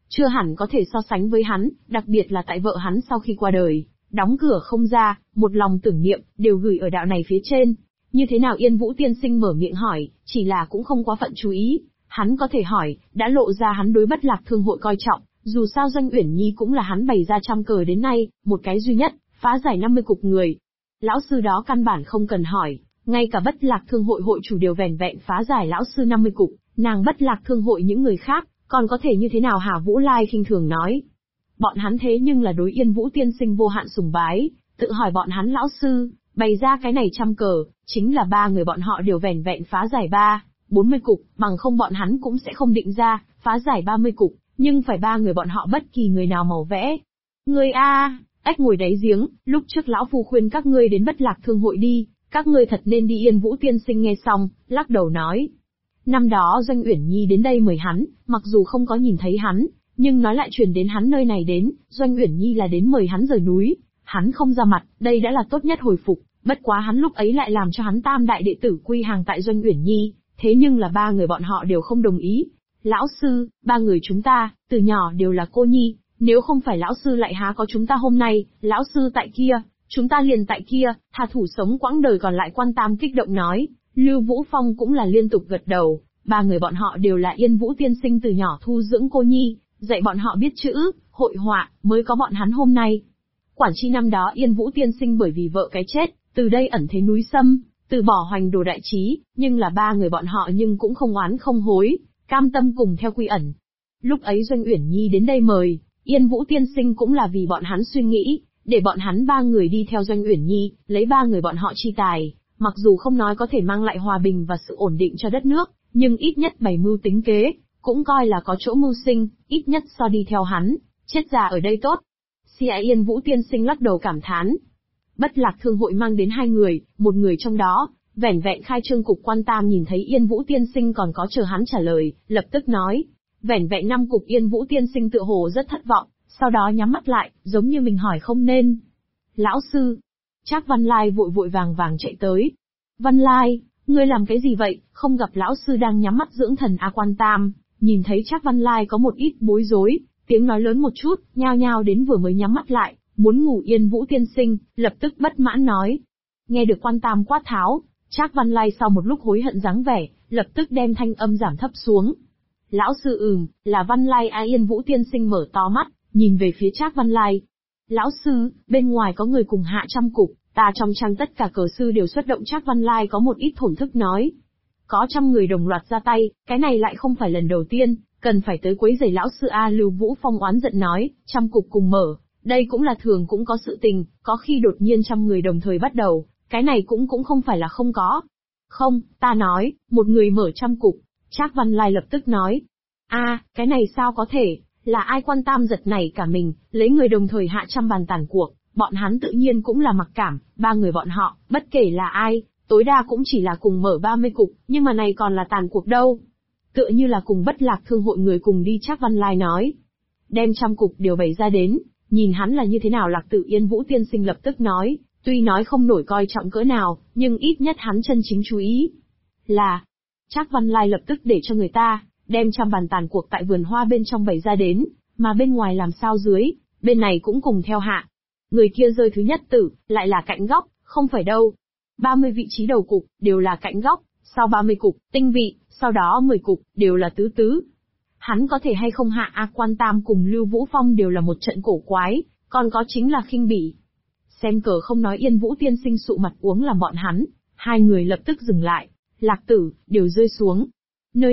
chưa hẳn có thể so sánh với hắn, đặc biệt là tại vợ hắn sau khi qua đời, đóng cửa không ra, một lòng tưởng niệm, đều gửi ở đạo này phía trên. Như thế nào Yên Vũ tiên sinh mở miệng hỏi, chỉ là cũng không quá phận chú ý. Hắn có thể hỏi, đã lộ ra hắn đối Bất Lạc Thương hội coi trọng, dù sao Doanh Uyển Nhi cũng là hắn bày ra trăm cờ đến nay, một cái duy nhất, phá giải 50 cục người. Lão sư đó căn bản không cần hỏi, ngay cả Bất Lạc Thương hội hội chủ đều vẻn vẹn phá giải lão sư 50 cục, nàng Bất Lạc Thương hội những người khác, còn có thể như thế nào hả? Vũ Lai khinh thường nói. Bọn hắn thế nhưng là đối Yên Vũ tiên sinh vô hạn sùng bái, tự hỏi bọn hắn lão sư, bày ra cái này trăm cờ, chính là ba người bọn họ đều vẻn vẹn phá giải 40 cục, bằng không bọn hắn cũng sẽ không định ra, phá giải 30 cục, nhưng phải ba người bọn họ bất kỳ người nào màu vẽ. Ngươi ếch ngồi đáy giếng, lúc trước lão phu khuyên các ngươi đến Bất Lạc Thương hội đi, các ngươi thật nên đi. Yên Vũ tiên sinh nghe xong, lắc đầu nói. Năm đó Doanh Uyển Nhi đến đây mời hắn, mặc dù không có nhìn thấy hắn, nhưng nói lại truyền đến hắn nơi này đến, Doanh Uyển Nhi là đến mời hắn rời núi, hắn không ra mặt, đây đã là tốt nhất hồi phục, bất quá hắn lúc ấy lại làm cho hắn tam đại đệ tử quy hàng tại Doanh Uyển Nhi, thế nhưng là ba người bọn họ đều không đồng ý. Lão sư, ba người chúng ta, từ nhỏ đều là cô nhi, nếu không phải lão sư lại há có chúng ta hôm nay, lão sư tại kia, chúng ta liền tại kia, thà thủ sống quãng đời còn lại. Quan Tam kích động nói, Lưu Vũ Phong cũng là liên tục gật đầu, ba người bọn họ đều là Yên Vũ tiên sinh từ nhỏ thu dưỡng cô nhi, dạy bọn họ biết chữ, hội họa, mới có bọn hắn hôm nay. Quản chi năm đó Yên Vũ tiên sinh bởi vì vợ cái chết, từ đây ẩn thế núi Sâm, từ bỏ hoành đồ đại trí, nhưng là ba người bọn họ nhưng cũng không oán không hối, cam tâm cùng theo quy ẩn. Lúc ấy Doanh Uyển Nhi đến đây mời, Yên Vũ tiên sinh cũng là vì bọn hắn suy nghĩ, để bọn hắn ba người đi theo Doanh Uyển Nhi, lấy ba người bọn họ chi tài, mặc dù không nói có thể mang lại hòa bình và sự ổn định cho đất nước, nhưng ít nhất bày mưu tính kế, cũng coi là có chỗ mưu sinh, ít nhất so đi theo hắn, chết già ở đây tốt. Yên Vũ tiên sinh lắc đầu cảm thán. Bất Lạc Thương hội mang đến hai người, một người trong đó, vẻn vẹn khai trương cục. Quan Tam nhìn thấy Yên Vũ tiên sinh còn có chờ hắn trả lời, lập tức nói. Vẻn vẹn 5 cục. Yên Vũ tiên sinh tựa hồ rất thất vọng, sau đó nhắm mắt lại, giống như mình hỏi không nên. Lão sư. Trác Văn Lai vội vội vàng vàng chạy tới. Văn Lai, ngươi làm cái gì vậy, không gặp lão sư đang nhắm mắt dưỡng thần à? Quan Tam, nhìn thấy Trác Văn Lai có một ít bối rối, tiếng nói lớn một chút, nhao nhao đến vừa mới nhắm mắt lại, muốn ngủ. Yên Vũ tiên sinh, lập tức bất mãn nói. Nghe được Quan Tam quát tháo, Trác Văn Lai sau một lúc hối hận dáng vẻ, lập tức đem thanh âm giảm thấp xuống. Lão sư là Văn Lai à? Yên Vũ tiên sinh mở to mắt, nhìn về phía Trác Văn Lai. Lão sư, bên ngoài có người cùng hạ trăm cục, ta trong trang tất cả cờ sư đều xuất động. Trác Văn Lai có một ít thổn thức nói. Có trăm người đồng loạt ra tay, cái này lại không phải lần đầu tiên, cần phải tới quấy rầy lão sư a. Lưu Vũ Phong oán giận nói, trăm cục cùng mở, đây cũng là thường cũng có sự tình, có khi đột nhiên trăm người đồng thời bắt đầu, cái này cũng không phải là không có. Không, ta nói, một người mở trăm cục. Trác Văn Lai lập tức nói. Cái này sao có thể, là ai? Quan Tam giật nảy cả mình, lấy người đồng thời hạ trăm bàn tàn cuộc, bọn hắn tự nhiên cũng là mặc cảm, ba người bọn họ, bất kể là ai, tối đa cũng chỉ là cùng mở 30 cục, nhưng mà này còn là tàn cuộc đâu. Tựa như là cùng Bất Lạc Thương hội người cùng đi. Trác Văn Lai nói. Đem trăm cục đều bày ra đến, nhìn hắn là như thế nào. Lạc Tử. Yên Vũ tiên sinh lập tức nói, tuy nói không nổi coi trọng cỡ nào, nhưng ít nhất hắn chân chính chú ý. Là, Trác Văn Lai lập tức để cho người ta, đem trăm bàn tàn cuộc tại vườn hoa bên trong bày ra đến, mà bên ngoài làm sao dưới, bên này cũng cùng theo hạ. Người kia rơi thứ nhất tử, lại là cạnh góc, không phải đâu. 30 vị trí đầu cục, đều là cạnh góc, sau 30 cục, tinh vị, sau đó 10 cục, đều là tứ tứ. Hắn có thể hay không hạ a? Quan Tam cùng Lưu Vũ Phong đều là một trận cổ quái, còn có chính là khinh bỉ. Xem cờ không nói. Yên Vũ tiên sinh sụ mặt uống làm bọn hắn, hai người lập tức dừng lại. Lạc Tử, đều rơi xuống. Nơi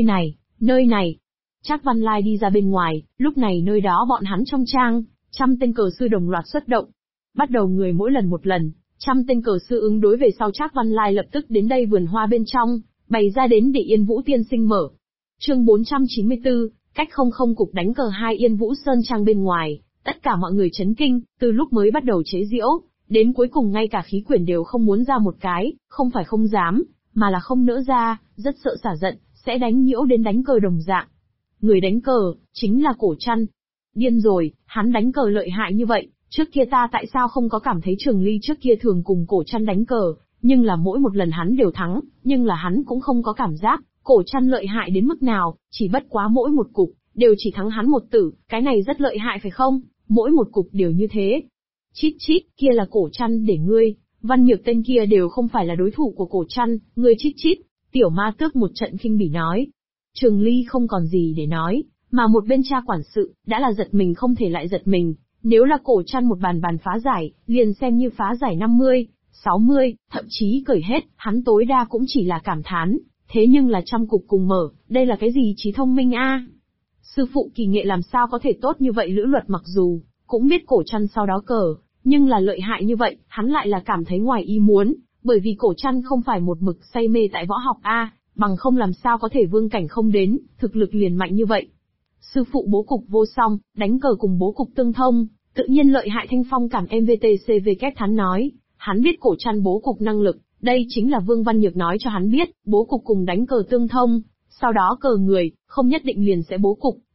này. Trác Văn Lai đi ra bên ngoài, lúc này nơi đó bọn hắn trong trang, trăm tên cờ sư đồng loạt xuất động. Bắt đầu người mỗi lần một lần, trăm tên cờ sư ứng đối về sau. Trác Văn Lai lập tức đến đây vườn hoa bên trong, bày ra đến để Yên Vũ tiên sinh mở. Chương 494, cách không cục đánh cờ 2. Yên Vũ sơn trang bên ngoài, tất cả mọi người chấn kinh, từ lúc mới bắt đầu chế giễu, đến cuối cùng ngay cả khí quyển đều không muốn ra một cái, không phải không dám, mà là không nỡ ra, rất sợ xả giận, sẽ đánh nhiễu đến đánh cờ đồng dạng. Người đánh cờ, chính là Cổ Trăn. Điên rồi, hắn đánh cờ lợi hại như vậy, trước kia ta tại sao không có cảm thấy Trường Ly trước kia thường cùng Cổ Trăn đánh cờ, nhưng là mỗi một lần hắn đều thắng, nhưng là hắn cũng không có cảm giác Cổ Trăn lợi hại đến mức nào, chỉ bất quá mỗi một cục đều chỉ thắng hắn một tử, cái này rất lợi hại phải không? Mỗi một cục đều như thế. Chít chít, kia là Cổ Trăn để ngươi, Văn Nhược tên kia đều không phải là đối thủ của Cổ Trăn, ngươi chít chít. Tiểu Ma Tước một trận khinh bỉ nói. Trường Ly không còn gì để nói, mà một bên cha quản sự, đã là giật mình không thể lại giật mình, nếu là Cổ Trăn một bàn bàn phá giải, liền xem như phá giải 50, 60, thậm chí cởi hết, hắn tối đa cũng chỉ là cảm thán, thế nhưng là trăm cục cùng mở, đây là cái gì trí thông minh a? Sư phụ kỳ nghệ làm sao có thể tốt như vậy? Lữ Luật mặc dù cũng biết Cổ Trăn sau đó cờ, nhưng là lợi hại như vậy, hắn lại là cảm thấy ngoài ý muốn, bởi vì Cổ Trăn không phải một mực say mê tại võ học a, bằng không làm sao có thể vương cảnh không đến, thực lực liền mạnh như vậy. Sư phụ bố cục vô song, đánh cờ cùng bố cục tương thông, tự nhiên lợi hại. Thanh Phong cảm MVTCVK thắn nói, hắn biết Cổ Trăn bố cục năng lực, đây chính là Vương Văn Nhược nói cho hắn biết, bố cục cùng đánh cờ tương thông, sau đó cờ người, không nhất định liền sẽ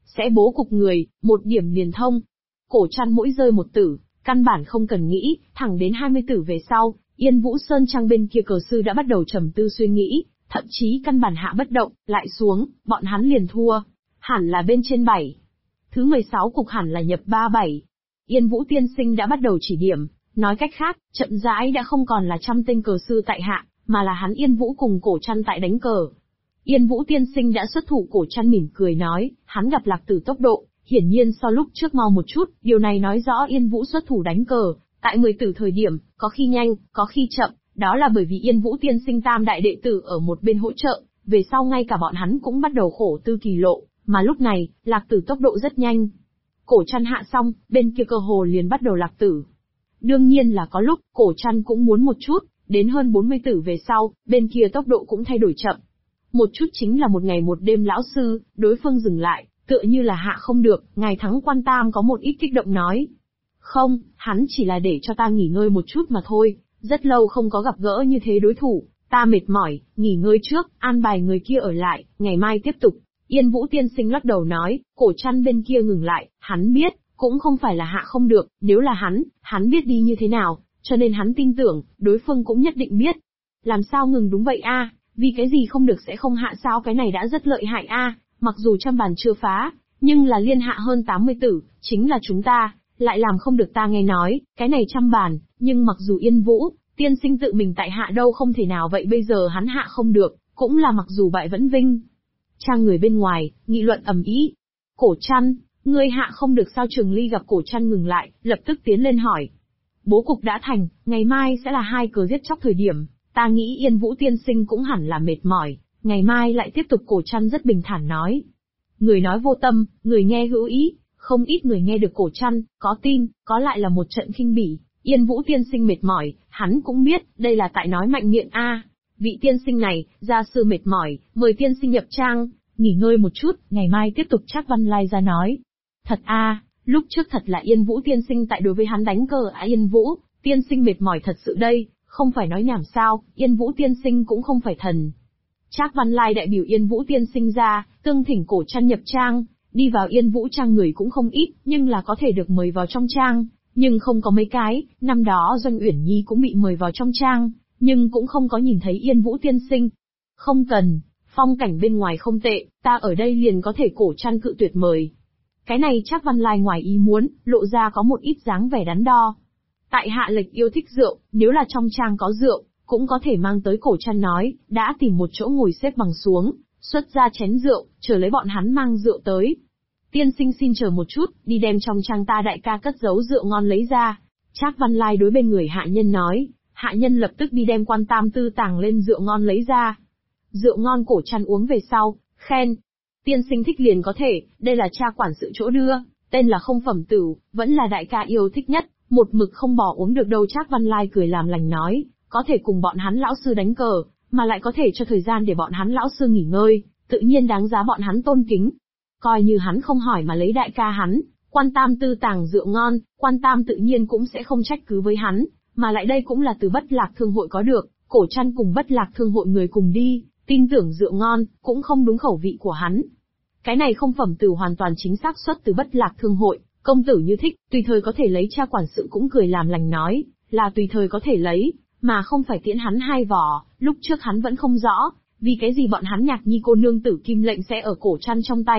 bố cục người, một điểm liền thông. Cổ Trăn mỗi rơi một tử, căn bản không cần nghĩ, thẳng đến 20 tử về sau, Yên Vũ Sơn Trang bên kia cờ sư đã bắt đầu trầm tư suy nghĩ, thậm chí căn bản hạ bất động, lại xuống, bọn hắn liền thua. Hẳn là bên trên 7. Thứ 16 cục hẳn là nhập 37. Yên Vũ tiên sinh đã bắt đầu chỉ điểm, nói cách khác, chậm rãi đã không còn là trăm tên cờ sư tại hạ, mà là hắn Yên Vũ cùng Cổ Trăn tại đánh cờ. Yên Vũ tiên sinh đã xuất thủ. Cổ Trăn mỉm cười nói, hắn gặp Lạc Tử tốc độ, hiển nhiên so lúc trước mau một chút, điều này nói rõ Yên Vũ xuất thủ đánh cờ, tại 10 tử thời điểm, có khi nhanh, có khi chậm, đó là bởi vì Yên Vũ tiên sinh tam đại đệ tử ở một bên hỗ trợ, về sau ngay cả bọn hắn cũng bắt đầu khổ tư kỳ lộ, mà lúc này, Lạc Tử tốc độ rất nhanh. Cổ Trăn hạ xong, bên kia cơ hồ liền bắt đầu Lạc Tử. Đương nhiên là có lúc, Cổ Trăn cũng muốn một chút, đến hơn 40 tử về sau, bên kia tốc độ cũng thay đổi chậm. Một chút chính là một ngày một đêm lão sư, đối phương dừng lại, tựa như là hạ không được, ngài thắng Quan Tam có một ít kích động nói. Không, hắn chỉ là để cho ta nghỉ ngơi một chút mà thôi, rất lâu không có gặp gỡ như thế đối thủ, ta mệt mỏi, nghỉ ngơi trước, an bài người kia ở lại, ngày mai tiếp tục. Yên Vũ tiên sinh lắc đầu nói, Cổ Trăn bên kia ngừng lại, hắn biết, cũng không phải là hạ không được, nếu là hắn biết đi như thế nào, cho nên hắn tin tưởng, đối phương cũng nhất định biết. Làm sao ngừng đúng vậy a? Vì cái gì không được sẽ không hạ sao? Cái này đã rất lợi hại a, mặc dù trăm bàn chưa phá, nhưng là liên hạ hơn 80 tử, chính là chúng ta, lại làm không được. Ta nghe nói, cái này trăm bàn, nhưng mặc dù Yên Vũ tiên sinh tự mình tại hạ đâu không thể nào vậy bây giờ hắn hạ không được, cũng là mặc dù bại vẫn vinh. Trang người bên ngoài, nghị luận ầm ĩ. Cổ Trăn, ngươi hạ không được sao? Trường Ly gặp Cổ Trăn ngừng lại, lập tức tiến lên hỏi. Bố cục đã thành, ngày mai sẽ là 2 cờ giết chóc thời điểm, ta nghĩ Yên Vũ tiên sinh cũng hẳn là mệt mỏi, ngày mai lại tiếp tục. Cổ Trăn rất bình thản nói. Người nói vô tâm, người nghe hữu ý, không ít người nghe được Cổ Trăn, có tin, có lại là một trận khinh bỉ. Yên Vũ tiên sinh mệt mỏi, hắn cũng biết, đây là tại nói mạnh miệng a. Vị tiên sinh này, gia sư mệt mỏi, mời tiên sinh nhập trang, nghỉ ngơi một chút, ngày mai tiếp tục. Trác Văn Lai ra nói. Thật a, lúc trước thật là Yên Vũ tiên sinh tại đối với hắn đánh cờ Yên Vũ tiên sinh mệt mỏi thật sự đây, không phải nói nhảm sao? Yên Vũ tiên sinh cũng không phải thần. Trác Văn Lai đại biểu Yên Vũ tiên sinh ra, tương thỉnh Cổ Trăn nhập trang, đi vào Yên Vũ trang người cũng không ít, nhưng là có thể được mời vào trong trang, nhưng không có mấy cái. Năm đó Doanh Uyển Nhi cũng bị mời vào trong trang, nhưng cũng không có nhìn thấy Yên Vũ tiên sinh. Không cần, phong cảnh bên ngoài không tệ, ta ở đây liền có thể. Cổ Trăn cự tuyệt mời. Cái này Trác Văn Lai ngoài ý muốn, lộ ra có một ít dáng vẻ đắn đo. Tại hạ lệch yêu thích rượu, nếu là trong trang có rượu, cũng có thể mang tới. Cổ Trăn nói, đã tìm một chỗ ngồi xếp bằng xuống, xuất ra chén rượu, chờ lấy bọn hắn mang rượu tới. Tiên sinh xin chờ một chút, đi đem trong trang ta đại ca cất giấu rượu ngon lấy ra. Trác Văn Lai đối bên người hạ nhân nói, hạ nhân lập tức đi đem Quan Tam tư tàng lên rượu ngon lấy ra. Rượu ngon Cổ Trăn uống về sau, khen. Tiên sinh thích liền có thể, đây là cha quản sự chỗ đưa, tên là Không Phẩm Tửu, vẫn là đại ca yêu thích nhất, một mực không bỏ uống được đâu. Trác Văn Lai cười làm lành nói, có thể cùng bọn hắn lão sư đánh cờ, mà lại có thể cho thời gian để bọn hắn lão sư nghỉ ngơi, tự nhiên đáng giá bọn hắn tôn kính. Coi như hắn không hỏi mà lấy đại ca hắn, Quan Tam tư tàng rượu ngon, Quan Tam tự nhiên cũng sẽ không trách cứ với hắn, mà lại đây cũng là từ Bất Lạc Thương hội có được, Cổ Trăn cùng Bất Lạc Thương hội người cùng đi, tin tưởng rượu ngon, cũng không đúng khẩu vị của hắn. Cái này Không Phẩm Tửu hoàn toàn chính xác xuất từ Bất Lạc Thương hội, công tử như thích, tùy thời có thể lấy. Cha quản sự cũng cười làm lành nói, là tùy thời có thể lấy, mà không phải tiễn hắn 2 vỏ. Lúc trước hắn vẫn không rõ, vì cái gì bọn hắn Nhạc Nhi cô nương tử kim lệnh sẽ ở Cổ Trăn trong tay,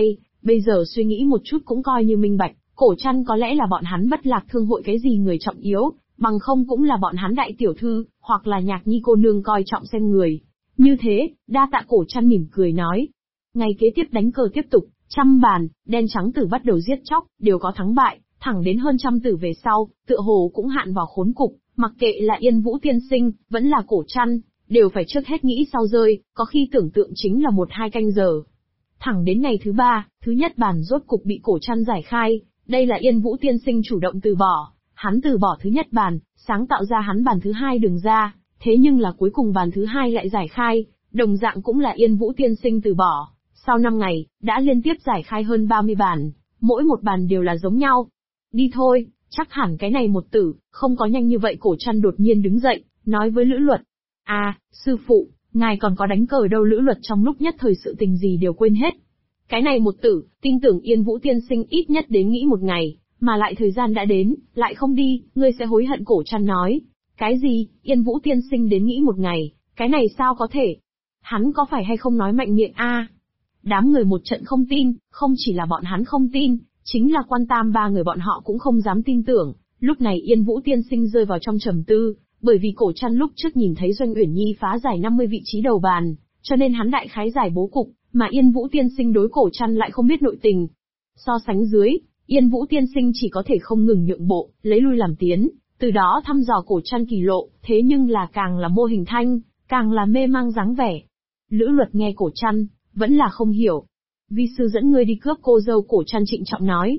Bây giờ suy nghĩ một chút cũng coi như minh bạch, Cổ Trăn có lẽ là bọn hắn Bất Lạc Thương hội cái gì người trọng yếu, bằng không cũng là bọn hắn đại tiểu thư, hoặc là Nhạc Nhi cô nương coi trọng xem người. Như thế, đa tạ Cổ Trăn mỉm cười nói. Ngày kế tiếp đánh cờ tiếp tục, trăm bàn, đen trắng tử bắt đầu giết chóc, đều có thắng bại, thẳng đến hơn trăm tử về sau, tựa hồ cũng hạn vào khốn cục, mặc kệ là Yên Vũ tiên sinh, vẫn là Cổ Trăn, đều phải trước hết nghĩ sau rơi, có khi tưởng tượng chính là 1-2 canh giờ. Thẳng đến ngày thứ 3, thứ nhất bàn rốt cục bị Cổ Trăn giải khai, đây là Yên Vũ tiên sinh chủ động từ bỏ, hắn từ bỏ thứ nhất bàn, sáng tạo ra hắn bàn thứ 2 đường ra, thế nhưng là cuối cùng bàn thứ 2 lại giải khai, đồng dạng cũng là Yên Vũ tiên sinh từ bỏ. Sau 5 ngày, đã liên tiếp giải khai hơn 30 bàn, mỗi một bàn đều là giống nhau. Đi thôi, chắc hẳn cái này một tử, không có nhanh như vậy. Cổ Trăn đột nhiên đứng dậy, nói với Lữ Luật. Sư phụ, ngài còn có đánh cờ đâu. Lữ Luật trong lúc nhất thời sự tình gì đều quên hết. Cái này một tử, tin tưởng Yên Vũ tiên sinh ít nhất đến nghĩ một ngày, mà lại thời gian đã đến, lại không đi, ngươi sẽ hối hận. Cổ Trăn nói. Cái gì, Yên Vũ tiên sinh đến nghĩ một ngày, cái này sao có thể? Hắn có phải hay không nói mạnh miệng Đám người một trận không tin, không chỉ là bọn hắn không tin, chính là Quan Tam ba người bọn họ cũng không dám tin tưởng. Lúc này Yên Vũ tiên sinh rơi vào trong trầm tư, bởi vì Cổ Trăn lúc trước nhìn thấy Doanh Uyển Nhi phá giải 50 vị trí đầu bàn, cho nên hắn đại khái giải bố cục, mà Yên Vũ tiên sinh đối Cổ Trăn lại không biết nội tình. So sánh dưới, Yên Vũ tiên sinh chỉ có thể không ngừng nhượng bộ, lấy lui làm tiến, từ đó thăm dò Cổ Trăn kỳ lộ, thế nhưng là càng là mô hình thanh, càng là mê mang dáng vẻ. Lữ Luật nghe Cổ Trăn, vẫn là không hiểu. Vi sư dẫn ngươi đi cướp cô dâu. Cổ Trăn trịnh trọng nói.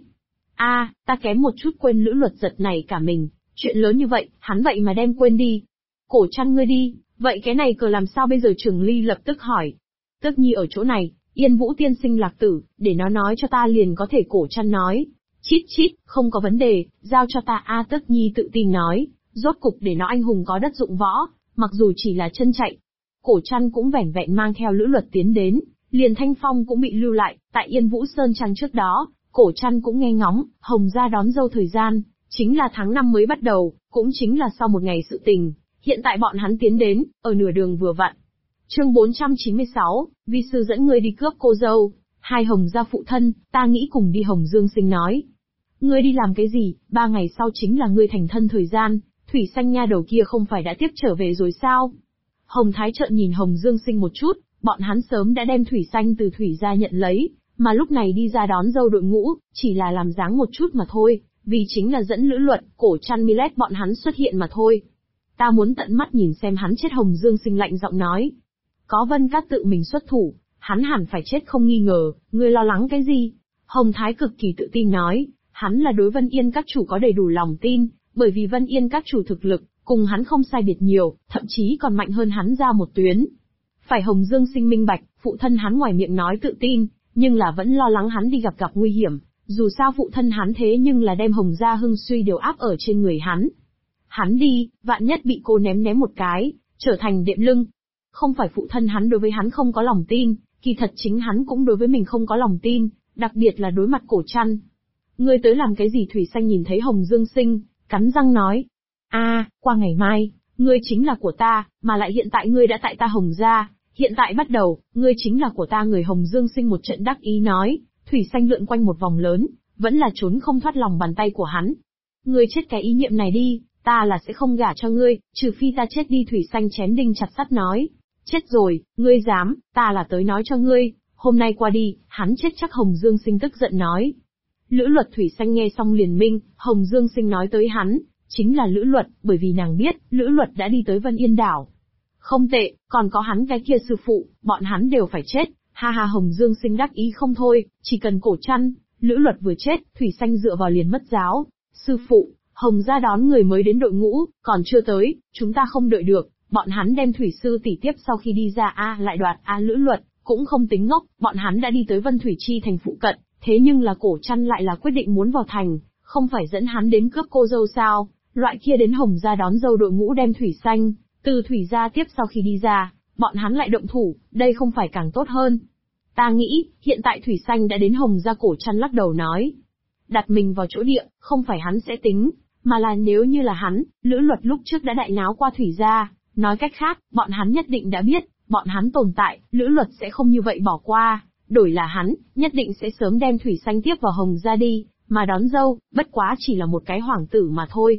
Ta kém một chút quên. Lữ Luật giật này cả mình, chuyện lớn như vậy, hắn vậy mà đem quên đi. Cổ Trăn ngươi đi, vậy cái này cờ làm sao bây giờ? Trường Ly lập tức hỏi. Tức Nhi ở chỗ này, Yên Vũ tiên sinh lạc tử, để nó nói cho ta liền có thể. Cổ Trăn nói. Chít, không có vấn đề, giao cho ta. Tức Nhi tự tin nói, rốt cục để nó anh hùng có đất dụng võ, mặc dù chỉ là chân chạy. Cổ Trăn cũng vẻn vẹn mang theo Lữ Luật tiến đến. Liền Thanh Phong cũng bị lưu lại, tại Yên Vũ Sơn Trang trước đó, Cổ Trăn cũng nghe ngóng, Hồng gia đón dâu thời gian, chính là tháng 5 mới bắt đầu, cũng chính là sau một ngày sự tình, hiện tại bọn hắn tiến đến, ở nửa đường vừa vặn. Chương 496, vi sư dẫn ngươi đi cướp cô dâu. Hai Hồng gia phụ thân, ta nghĩ cùng đi. Hồng Dương Sinh nói. Ngươi đi làm cái gì? 3 ngày sau chính là ngươi thành thân thời gian, Thủy Xanh nha đầu kia không phải đã tiếp trở về rồi sao? Hồng Thái trợn nhìn Hồng Dương Sinh một chút. Bọn hắn sớm đã đem Thủy Xanh từ Thủy gia nhận lấy, mà lúc này đi ra đón dâu đội ngũ, chỉ là làm dáng một chút mà thôi, vì chính là dẫn Lữ Luật, Cổ Trăn Milet bọn hắn xuất hiện mà thôi. Ta muốn tận mắt nhìn xem hắn chết. Hồng Dương Sinh lạnh giọng nói. Có Vân Cát tự mình xuất thủ, hắn hẳn phải chết không nghi ngờ, ngươi lo lắng cái gì? Hồng Thái cực kỳ tự tin nói, hắn là đối Vân Yên các chủ có đầy đủ lòng tin, bởi vì Vân Yên các chủ thực lực, cùng hắn không sai biệt nhiều, thậm chí còn mạnh hơn hắn ra một tuyến. Phải. Hồng Dương Sinh minh bạch, phụ thân hắn ngoài miệng nói tự tin, nhưng là vẫn lo lắng hắn đi gặp nguy hiểm, dù sao phụ thân hắn thế nhưng là đem Hồng gia hưng suy đều áp ở trên người hắn. Hắn đi, vạn nhất bị cô ném một cái, trở thành đệm lưng. Không phải phụ thân hắn đối với hắn không có lòng tin, kỳ thật chính hắn cũng đối với mình không có lòng tin, đặc biệt là đối mặt Cổ Trăn. Ngươi tới làm cái gì? Thủy Xanh nhìn thấy Hồng Dương Sinh, cắn răng nói. Qua ngày mai, ngươi chính là của ta, mà lại hiện tại ngươi đã tại ta Hồng gia, hiện tại bắt đầu, ngươi chính là của ta. Người Hồng Dương Sinh một trận đắc ý nói. Thủy Xanh lượn quanh một vòng lớn, vẫn là trốn không thoát lòng bàn tay của hắn. Ngươi chết cái ý niệm này đi, ta là sẽ không gả cho ngươi, trừ phi ta chết đi. Thủy Xanh chém đinh chặt sắt nói. Chết rồi, ngươi dám, ta là tới nói cho ngươi, hôm nay qua đi, hắn chết chắc. Hồng Dương Sinh tức giận nói. Lữ Luật. Thủy Xanh nghe xong liền minh, Hồng Dương Sinh nói tới hắn, chính là Lữ Luật, bởi vì nàng biết, Lữ Luật đã đi tới Vân Yên đảo. Không tệ, còn có hắn cái kia sư phụ, bọn hắn đều phải chết. Ha ha. Hồng Dương Sinh đắc ý không thôi, chỉ cần Cổ Trăn, Lữ Luật vừa chết, Thủy Xanh dựa vào liền mất giáo. Sư phụ, Hồng gia đón người mới đến đội ngũ, còn chưa tới, chúng ta không đợi được, bọn hắn đem Thủy sư tỷ tiếp sau khi đi ra lại đoạt. Lữ Luật cũng không tính ngốc, bọn hắn đã đi tới Vân Thủy Chi thành phụ cận, thế nhưng là Cổ Trăn lại là quyết định muốn vào thành, không phải dẫn hắn đến cướp cô dâu sao? Loại kia đến Hồng gia đón dâu đội ngũ đem Thủy Xanh từ Thủy gia tiếp sau khi đi ra, bọn hắn lại động thủ, đây không phải càng tốt hơn? Ta nghĩ, hiện tại Thủy Xanh đã đến Hồng gia. Cổ Trăn lắc đầu nói. Đặt mình vào chỗ địa, không phải hắn sẽ tính, mà là nếu như là hắn, Lữ Luật lúc trước đã đại náo qua Thủy gia, nói cách khác, bọn hắn nhất định đã biết, bọn hắn tồn tại, Lữ Luật sẽ không như vậy bỏ qua, đổi là hắn, nhất định sẽ sớm đem Thủy Xanh tiếp vào Hồng gia đi, mà đón dâu, bất quá chỉ là một cái hoàng tử mà thôi.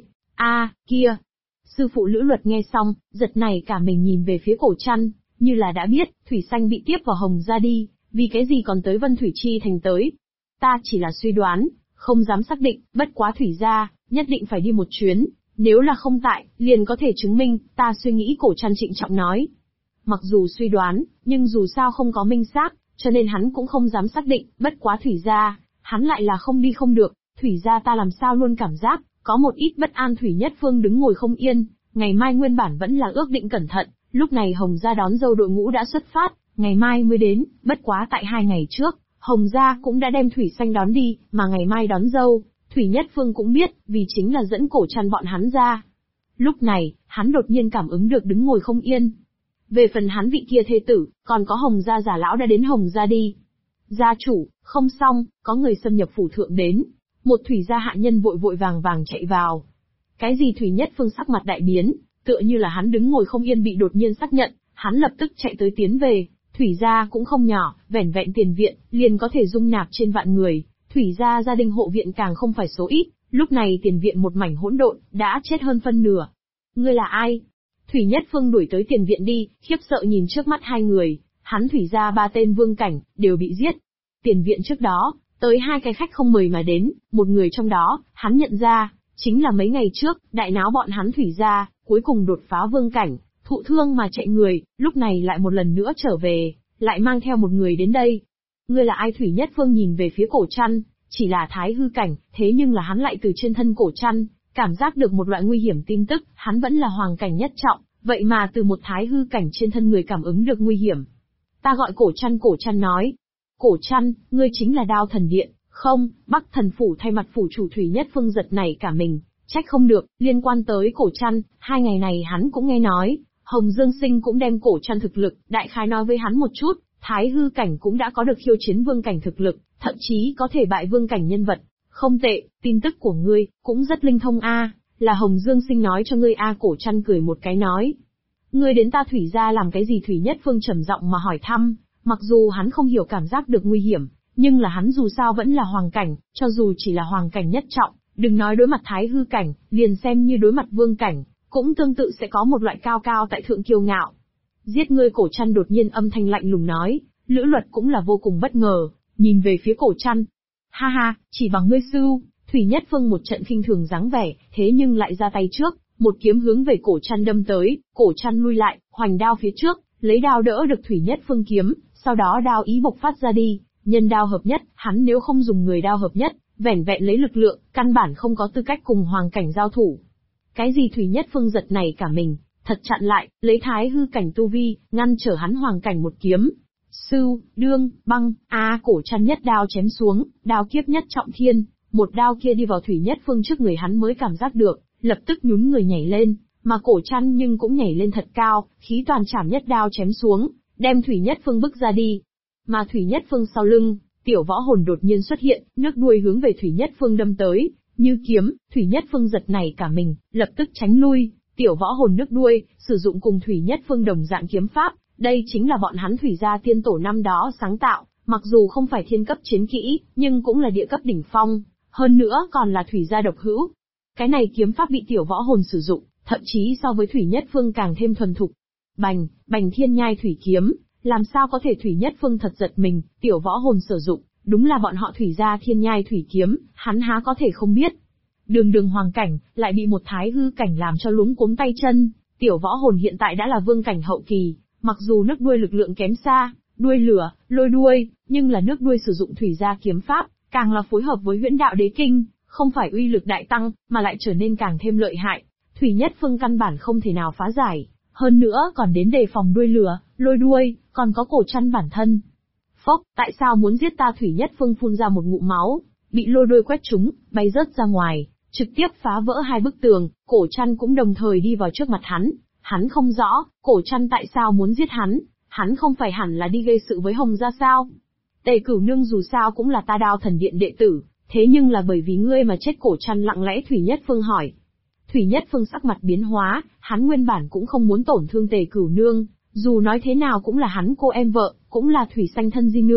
Kia! Sư phụ Lữ Luật nghe xong, giật nảy cả mình nhìn về phía Cổ Trăn, như là đã biết, Thủy Xanh bị tiếp vào Hồng gia đi, vì cái gì còn tới Vân Thủy Chi thành tới. Ta chỉ là suy đoán, không dám xác định, bất quá Thủy gia, nhất định phải đi một chuyến, nếu là không tại, liền có thể chứng minh, ta suy nghĩ. Cổ Trăn trịnh trọng nói. Mặc dù suy đoán, nhưng dù sao không có minh xác, cho nên hắn cũng không dám xác định, bất quá Thủy gia, hắn lại là không đi không được. Thủy gia ta làm sao luôn cảm giác, có một ít bất an. Thủy Nhất Phương đứng ngồi không yên, ngày mai nguyên bản vẫn là ước định cẩn thận, lúc này Hồng gia đón dâu đội ngũ đã xuất phát, ngày mai mới đến, bất quá tại 2 ngày trước, Hồng gia cũng đã đem Thủy Xanh đón đi, mà ngày mai đón dâu, Thủy Nhất Phương cũng biết, vì chính là dẫn Cổ Trăn bọn hắn ra. Lúc này, hắn đột nhiên cảm ứng được đứng ngồi không yên. Về phần hắn vị kia thê tử, còn có Hồng gia giả lão đã đến Hồng gia đi. Gia chủ, không xong, có người xâm nhập phủ thượng đến. Một Thủy gia hạ nhân vội vội vàng vàng chạy vào. Cái gì? Thủy Nhất Phương sắc mặt đại biến, tựa như là hắn đứng ngồi không yên bị đột nhiên xác nhận, hắn lập tức chạy tới tiến về. Thủy gia cũng không nhỏ, vẻn vẹn tiền viện, liền có thể dung nạp trên vạn người. Thủy gia gia đình hộ viện càng không phải số ít, lúc này tiền viện một mảnh hỗn độn, đã chết hơn phân nửa. Ngươi là ai? Thủy Nhất Phương đuổi tới tiền viện đi, khiếp sợ nhìn trước mắt 2 người, hắn Thủy gia 3 tên vương cảnh, đều bị giết. Tiền viện trước đó, tới 2 cái khách không mời mà đến, một người trong đó, hắn nhận ra, chính là mấy ngày trước, đại náo bọn hắn Thủy gia, cuối cùng đột phá vương cảnh, thụ thương mà chạy người, lúc này lại một lần nữa trở về, lại mang theo một người đến đây. Ngươi là ai? Thủy Nhất Phương nhìn về phía Cổ Trăn, chỉ là thái hư cảnh, thế nhưng là hắn lại từ trên thân Cổ Trăn, cảm giác được một loại nguy hiểm tin tức, hắn vẫn là hoàng cảnh nhất trọng, vậy mà từ một thái hư cảnh trên thân người cảm ứng được nguy hiểm. Ta gọi Cổ Trăn. Cổ Trăn nói. Cổ Trăn, ngươi chính là Đao Thần Điện, không? Bắc Thần Phủ thay mặt phủ chủ. Thủy Nhất Phương giật nảy cả mình, trách không được, liên quan tới Cổ Trăn, 2 ngày này hắn cũng nghe nói, Hồng Dương Sinh cũng đem Cổ Trăn thực lực, đại khái nói với hắn một chút, thái hư cảnh cũng đã có được khiêu chiến vương cảnh thực lực, thậm chí có thể bại vương cảnh nhân vật. Không tệ, tin tức của ngươi, cũng rất linh thông là Hồng Dương Sinh nói cho ngươi Cổ Trăn cười một cái nói. Ngươi đến ta Thủy gia làm cái gì? Thủy Nhất Phương trầm giọng mà hỏi thăm, mặc dù hắn không hiểu cảm giác được nguy hiểm, nhưng là hắn dù sao vẫn là hoàng cảnh, cho dù chỉ là hoàng cảnh nhất trọng, đừng nói đối mặt thái hư cảnh, liền xem như đối mặt vương cảnh, cũng tương tự sẽ có một loại cao cao tại thượng kiêu ngạo. Giết ngươi? Cổ Trăn đột nhiên âm thanh lạnh lùng nói. Lữ Luật cũng là vô cùng bất ngờ, nhìn về phía Cổ Trăn. Ha ha, chỉ bằng ngươi sư? Thủy Nhất Phương một trận khinh thường dáng vẻ, thế nhưng lại ra tay trước, một kiếm hướng về Cổ Trăn đâm tới. Cổ Trăn lui lại, hoành đao phía trước, lấy đao đỡ được Thủy Nhất Phương kiếm, sau đó đao ý bộc phát ra đi, nhân đao hợp nhất, hắn nếu không dùng người đao hợp nhất, vẻn vẹn lấy lực lượng, căn bản không có tư cách cùng hoàng cảnh giao thủ. Cái gì? Thủy Nhất Phương giật nảy cả mình, thật chặn lại, lấy thái hư cảnh tu vi, ngăn trở hắn hoàng cảnh một kiếm. Sưu, đương, băng, Cổ Trăn nhất đao chém xuống, đao kiếp nhất trọng thiên, một đao kia đi vào Thủy Nhất Phương trước người hắn mới cảm giác được, lập tức nhún người nhảy lên, mà Cổ Trăn nhưng cũng nhảy lên thật cao, khí toàn chảm nhất đao chém xuống, đem Thủy Nhất Phương bức ra đi. Mà Thủy Nhất Phương sau lưng, Tiểu Võ Hồn đột nhiên xuất hiện, nước đuôi hướng về Thủy Nhất Phương đâm tới, như kiếm. Thủy Nhất Phương giật nảy cả mình, lập tức tránh lui. Tiểu Võ Hồn nước đuôi, sử dụng cùng Thủy Nhất Phương đồng dạng kiếm pháp, đây chính là bọn hắn Thủy gia tiên tổ năm đó sáng tạo, mặc dù không phải thiên cấp chiến kỹ, nhưng cũng là địa cấp đỉnh phong, hơn nữa còn là Thủy gia độc hữu. Cái này kiếm pháp bị Tiểu Võ Hồn sử dụng, thậm chí so với Thủy Nhất Phương càng thêm thuần thục. Bành, bành thiên nhai thủy kiếm, làm sao có thể? Thủy Nhất Phương thật giật mình, Tiểu Võ Hồn sử dụng, đúng là bọn họ Thủy gia thiên nhai thủy kiếm, hắn há có thể không biết. Đường đường hoàng cảnh, lại bị một thái hư cảnh làm cho luống cuống tay chân. Tiểu Võ Hồn hiện tại đã là vương cảnh hậu kỳ, mặc dù nước đuôi lực lượng kém xa, đuôi lửa, lôi đuôi, nhưng là nước đuôi sử dụng Thủy gia kiếm pháp, càng là phối hợp với Huyễn Đạo Đế Kinh, không phải uy lực đại tăng, mà lại trở nên càng thêm lợi hại. Thủy Nhất Phương căn bản không thể nào phá giải, hơn nữa còn đến đề phòng đuôi lửa, lôi đuôi, còn có Cổ Trăn bản thân. Phốc, tại sao muốn giết ta? Thủy Nhất Phương phun ra một ngụm máu, bị lôi đuôi quét trúng, bay rớt ra ngoài, trực tiếp phá vỡ 2 bức tường. Cổ Trăn cũng đồng thời đi vào trước mặt hắn. Hắn không rõ, Cổ Trăn tại sao muốn giết hắn không phải hẳn là đi gây sự với Hồng gia sao? Tề Cửu Nương dù sao cũng là ta Đao Thần Điện đệ tử, thế nhưng là bởi vì ngươi mà chết. Cổ Trăn lặng lẽ. Thủy Nhất Phương hỏi. Thủy Nhất Phương sắc mặt biến hóa, hắn nguyên bản cũng không muốn tổn thương Tề Cửu Nương, dù nói thế nào cũng là hắn cô em vợ, cũng là Thủy Xanh thân di nương,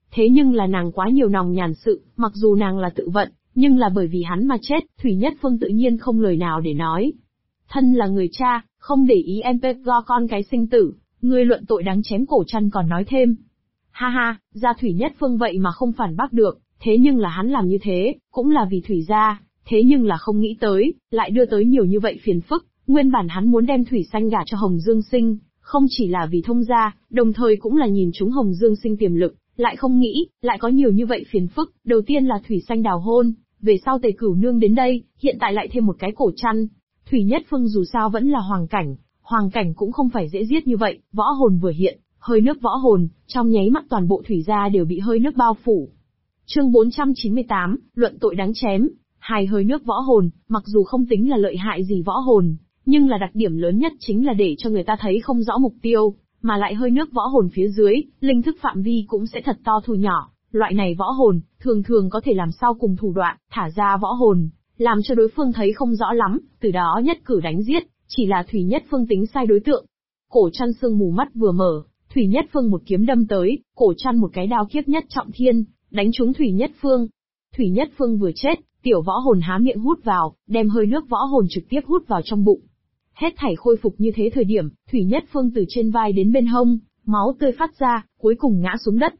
Thế nhưng là nàng quá nhiều nòng nhàn sự, mặc dù nàng là tự vận, nhưng là bởi vì hắn mà chết, Thủy Nhất Phương tự nhiên không lời nào để nói. Thân là người cha, không để ý em do con cái sinh tử, người luận tội đáng chém cổ trăn còn nói thêm. Ha ha, gia Thủy Nhất Phương vậy mà không phản bác được, thế nhưng là hắn làm như thế, cũng là vì Thủy gia, thế nhưng là không nghĩ tới, lại đưa tới nhiều như vậy phiền phức, nguyên bản hắn muốn đem Thủy Xanh gả cho Hồng Dương Sinh, không chỉ là vì thông gia, đồng thời cũng là nhìn chúng Hồng Dương Sinh tiềm lực, lại không nghĩ, lại có nhiều như vậy phiền phức, đầu tiên là Thủy Xanh đào hôn, về sau Tề Cửu Nương đến đây, hiện tại lại thêm một cái cổ trăn. Thủy Nhất Phương dù sao vẫn là hoàng cảnh cũng không phải dễ giết như vậy, võ hồn vừa hiện, hơi nước võ hồn, trong nháy mắt toàn bộ Thủy gia đều bị hơi nước bao phủ. Chương 498, luận tội đáng chém. Hai hơi nước võ hồn, mặc dù không tính là lợi hại gì võ hồn, nhưng là đặc điểm lớn nhất chính là để cho người ta thấy không rõ mục tiêu, mà lại hơi nước võ hồn phía dưới, linh thức phạm vi cũng sẽ thật to thu nhỏ. Loại này võ hồn, thường thường có thể làm sao cùng thủ đoạn, thả ra võ hồn, làm cho đối phương thấy không rõ lắm, từ đó nhất cử đánh giết, chỉ là Thủy Nhất Phương tính sai đối tượng. Cổ Trăn sương mù mắt vừa mở, Thủy Nhất Phương một kiếm đâm tới, Cổ Trăn một cái đao kiếp nhất trọng thiên, đánh trúng Thủy Nhất Phương. Thủy Nhất Phương vừa chết, tiểu võ hồn há miệng hút vào, đem hơi nước võ hồn trực tiếp hút vào trong bụng. Hết thảy khôi phục như thế thời điểm, Thủy Nhất Phương từ trên vai đến bên hông, máu tươi phát ra, cuối cùng ngã xuống đất,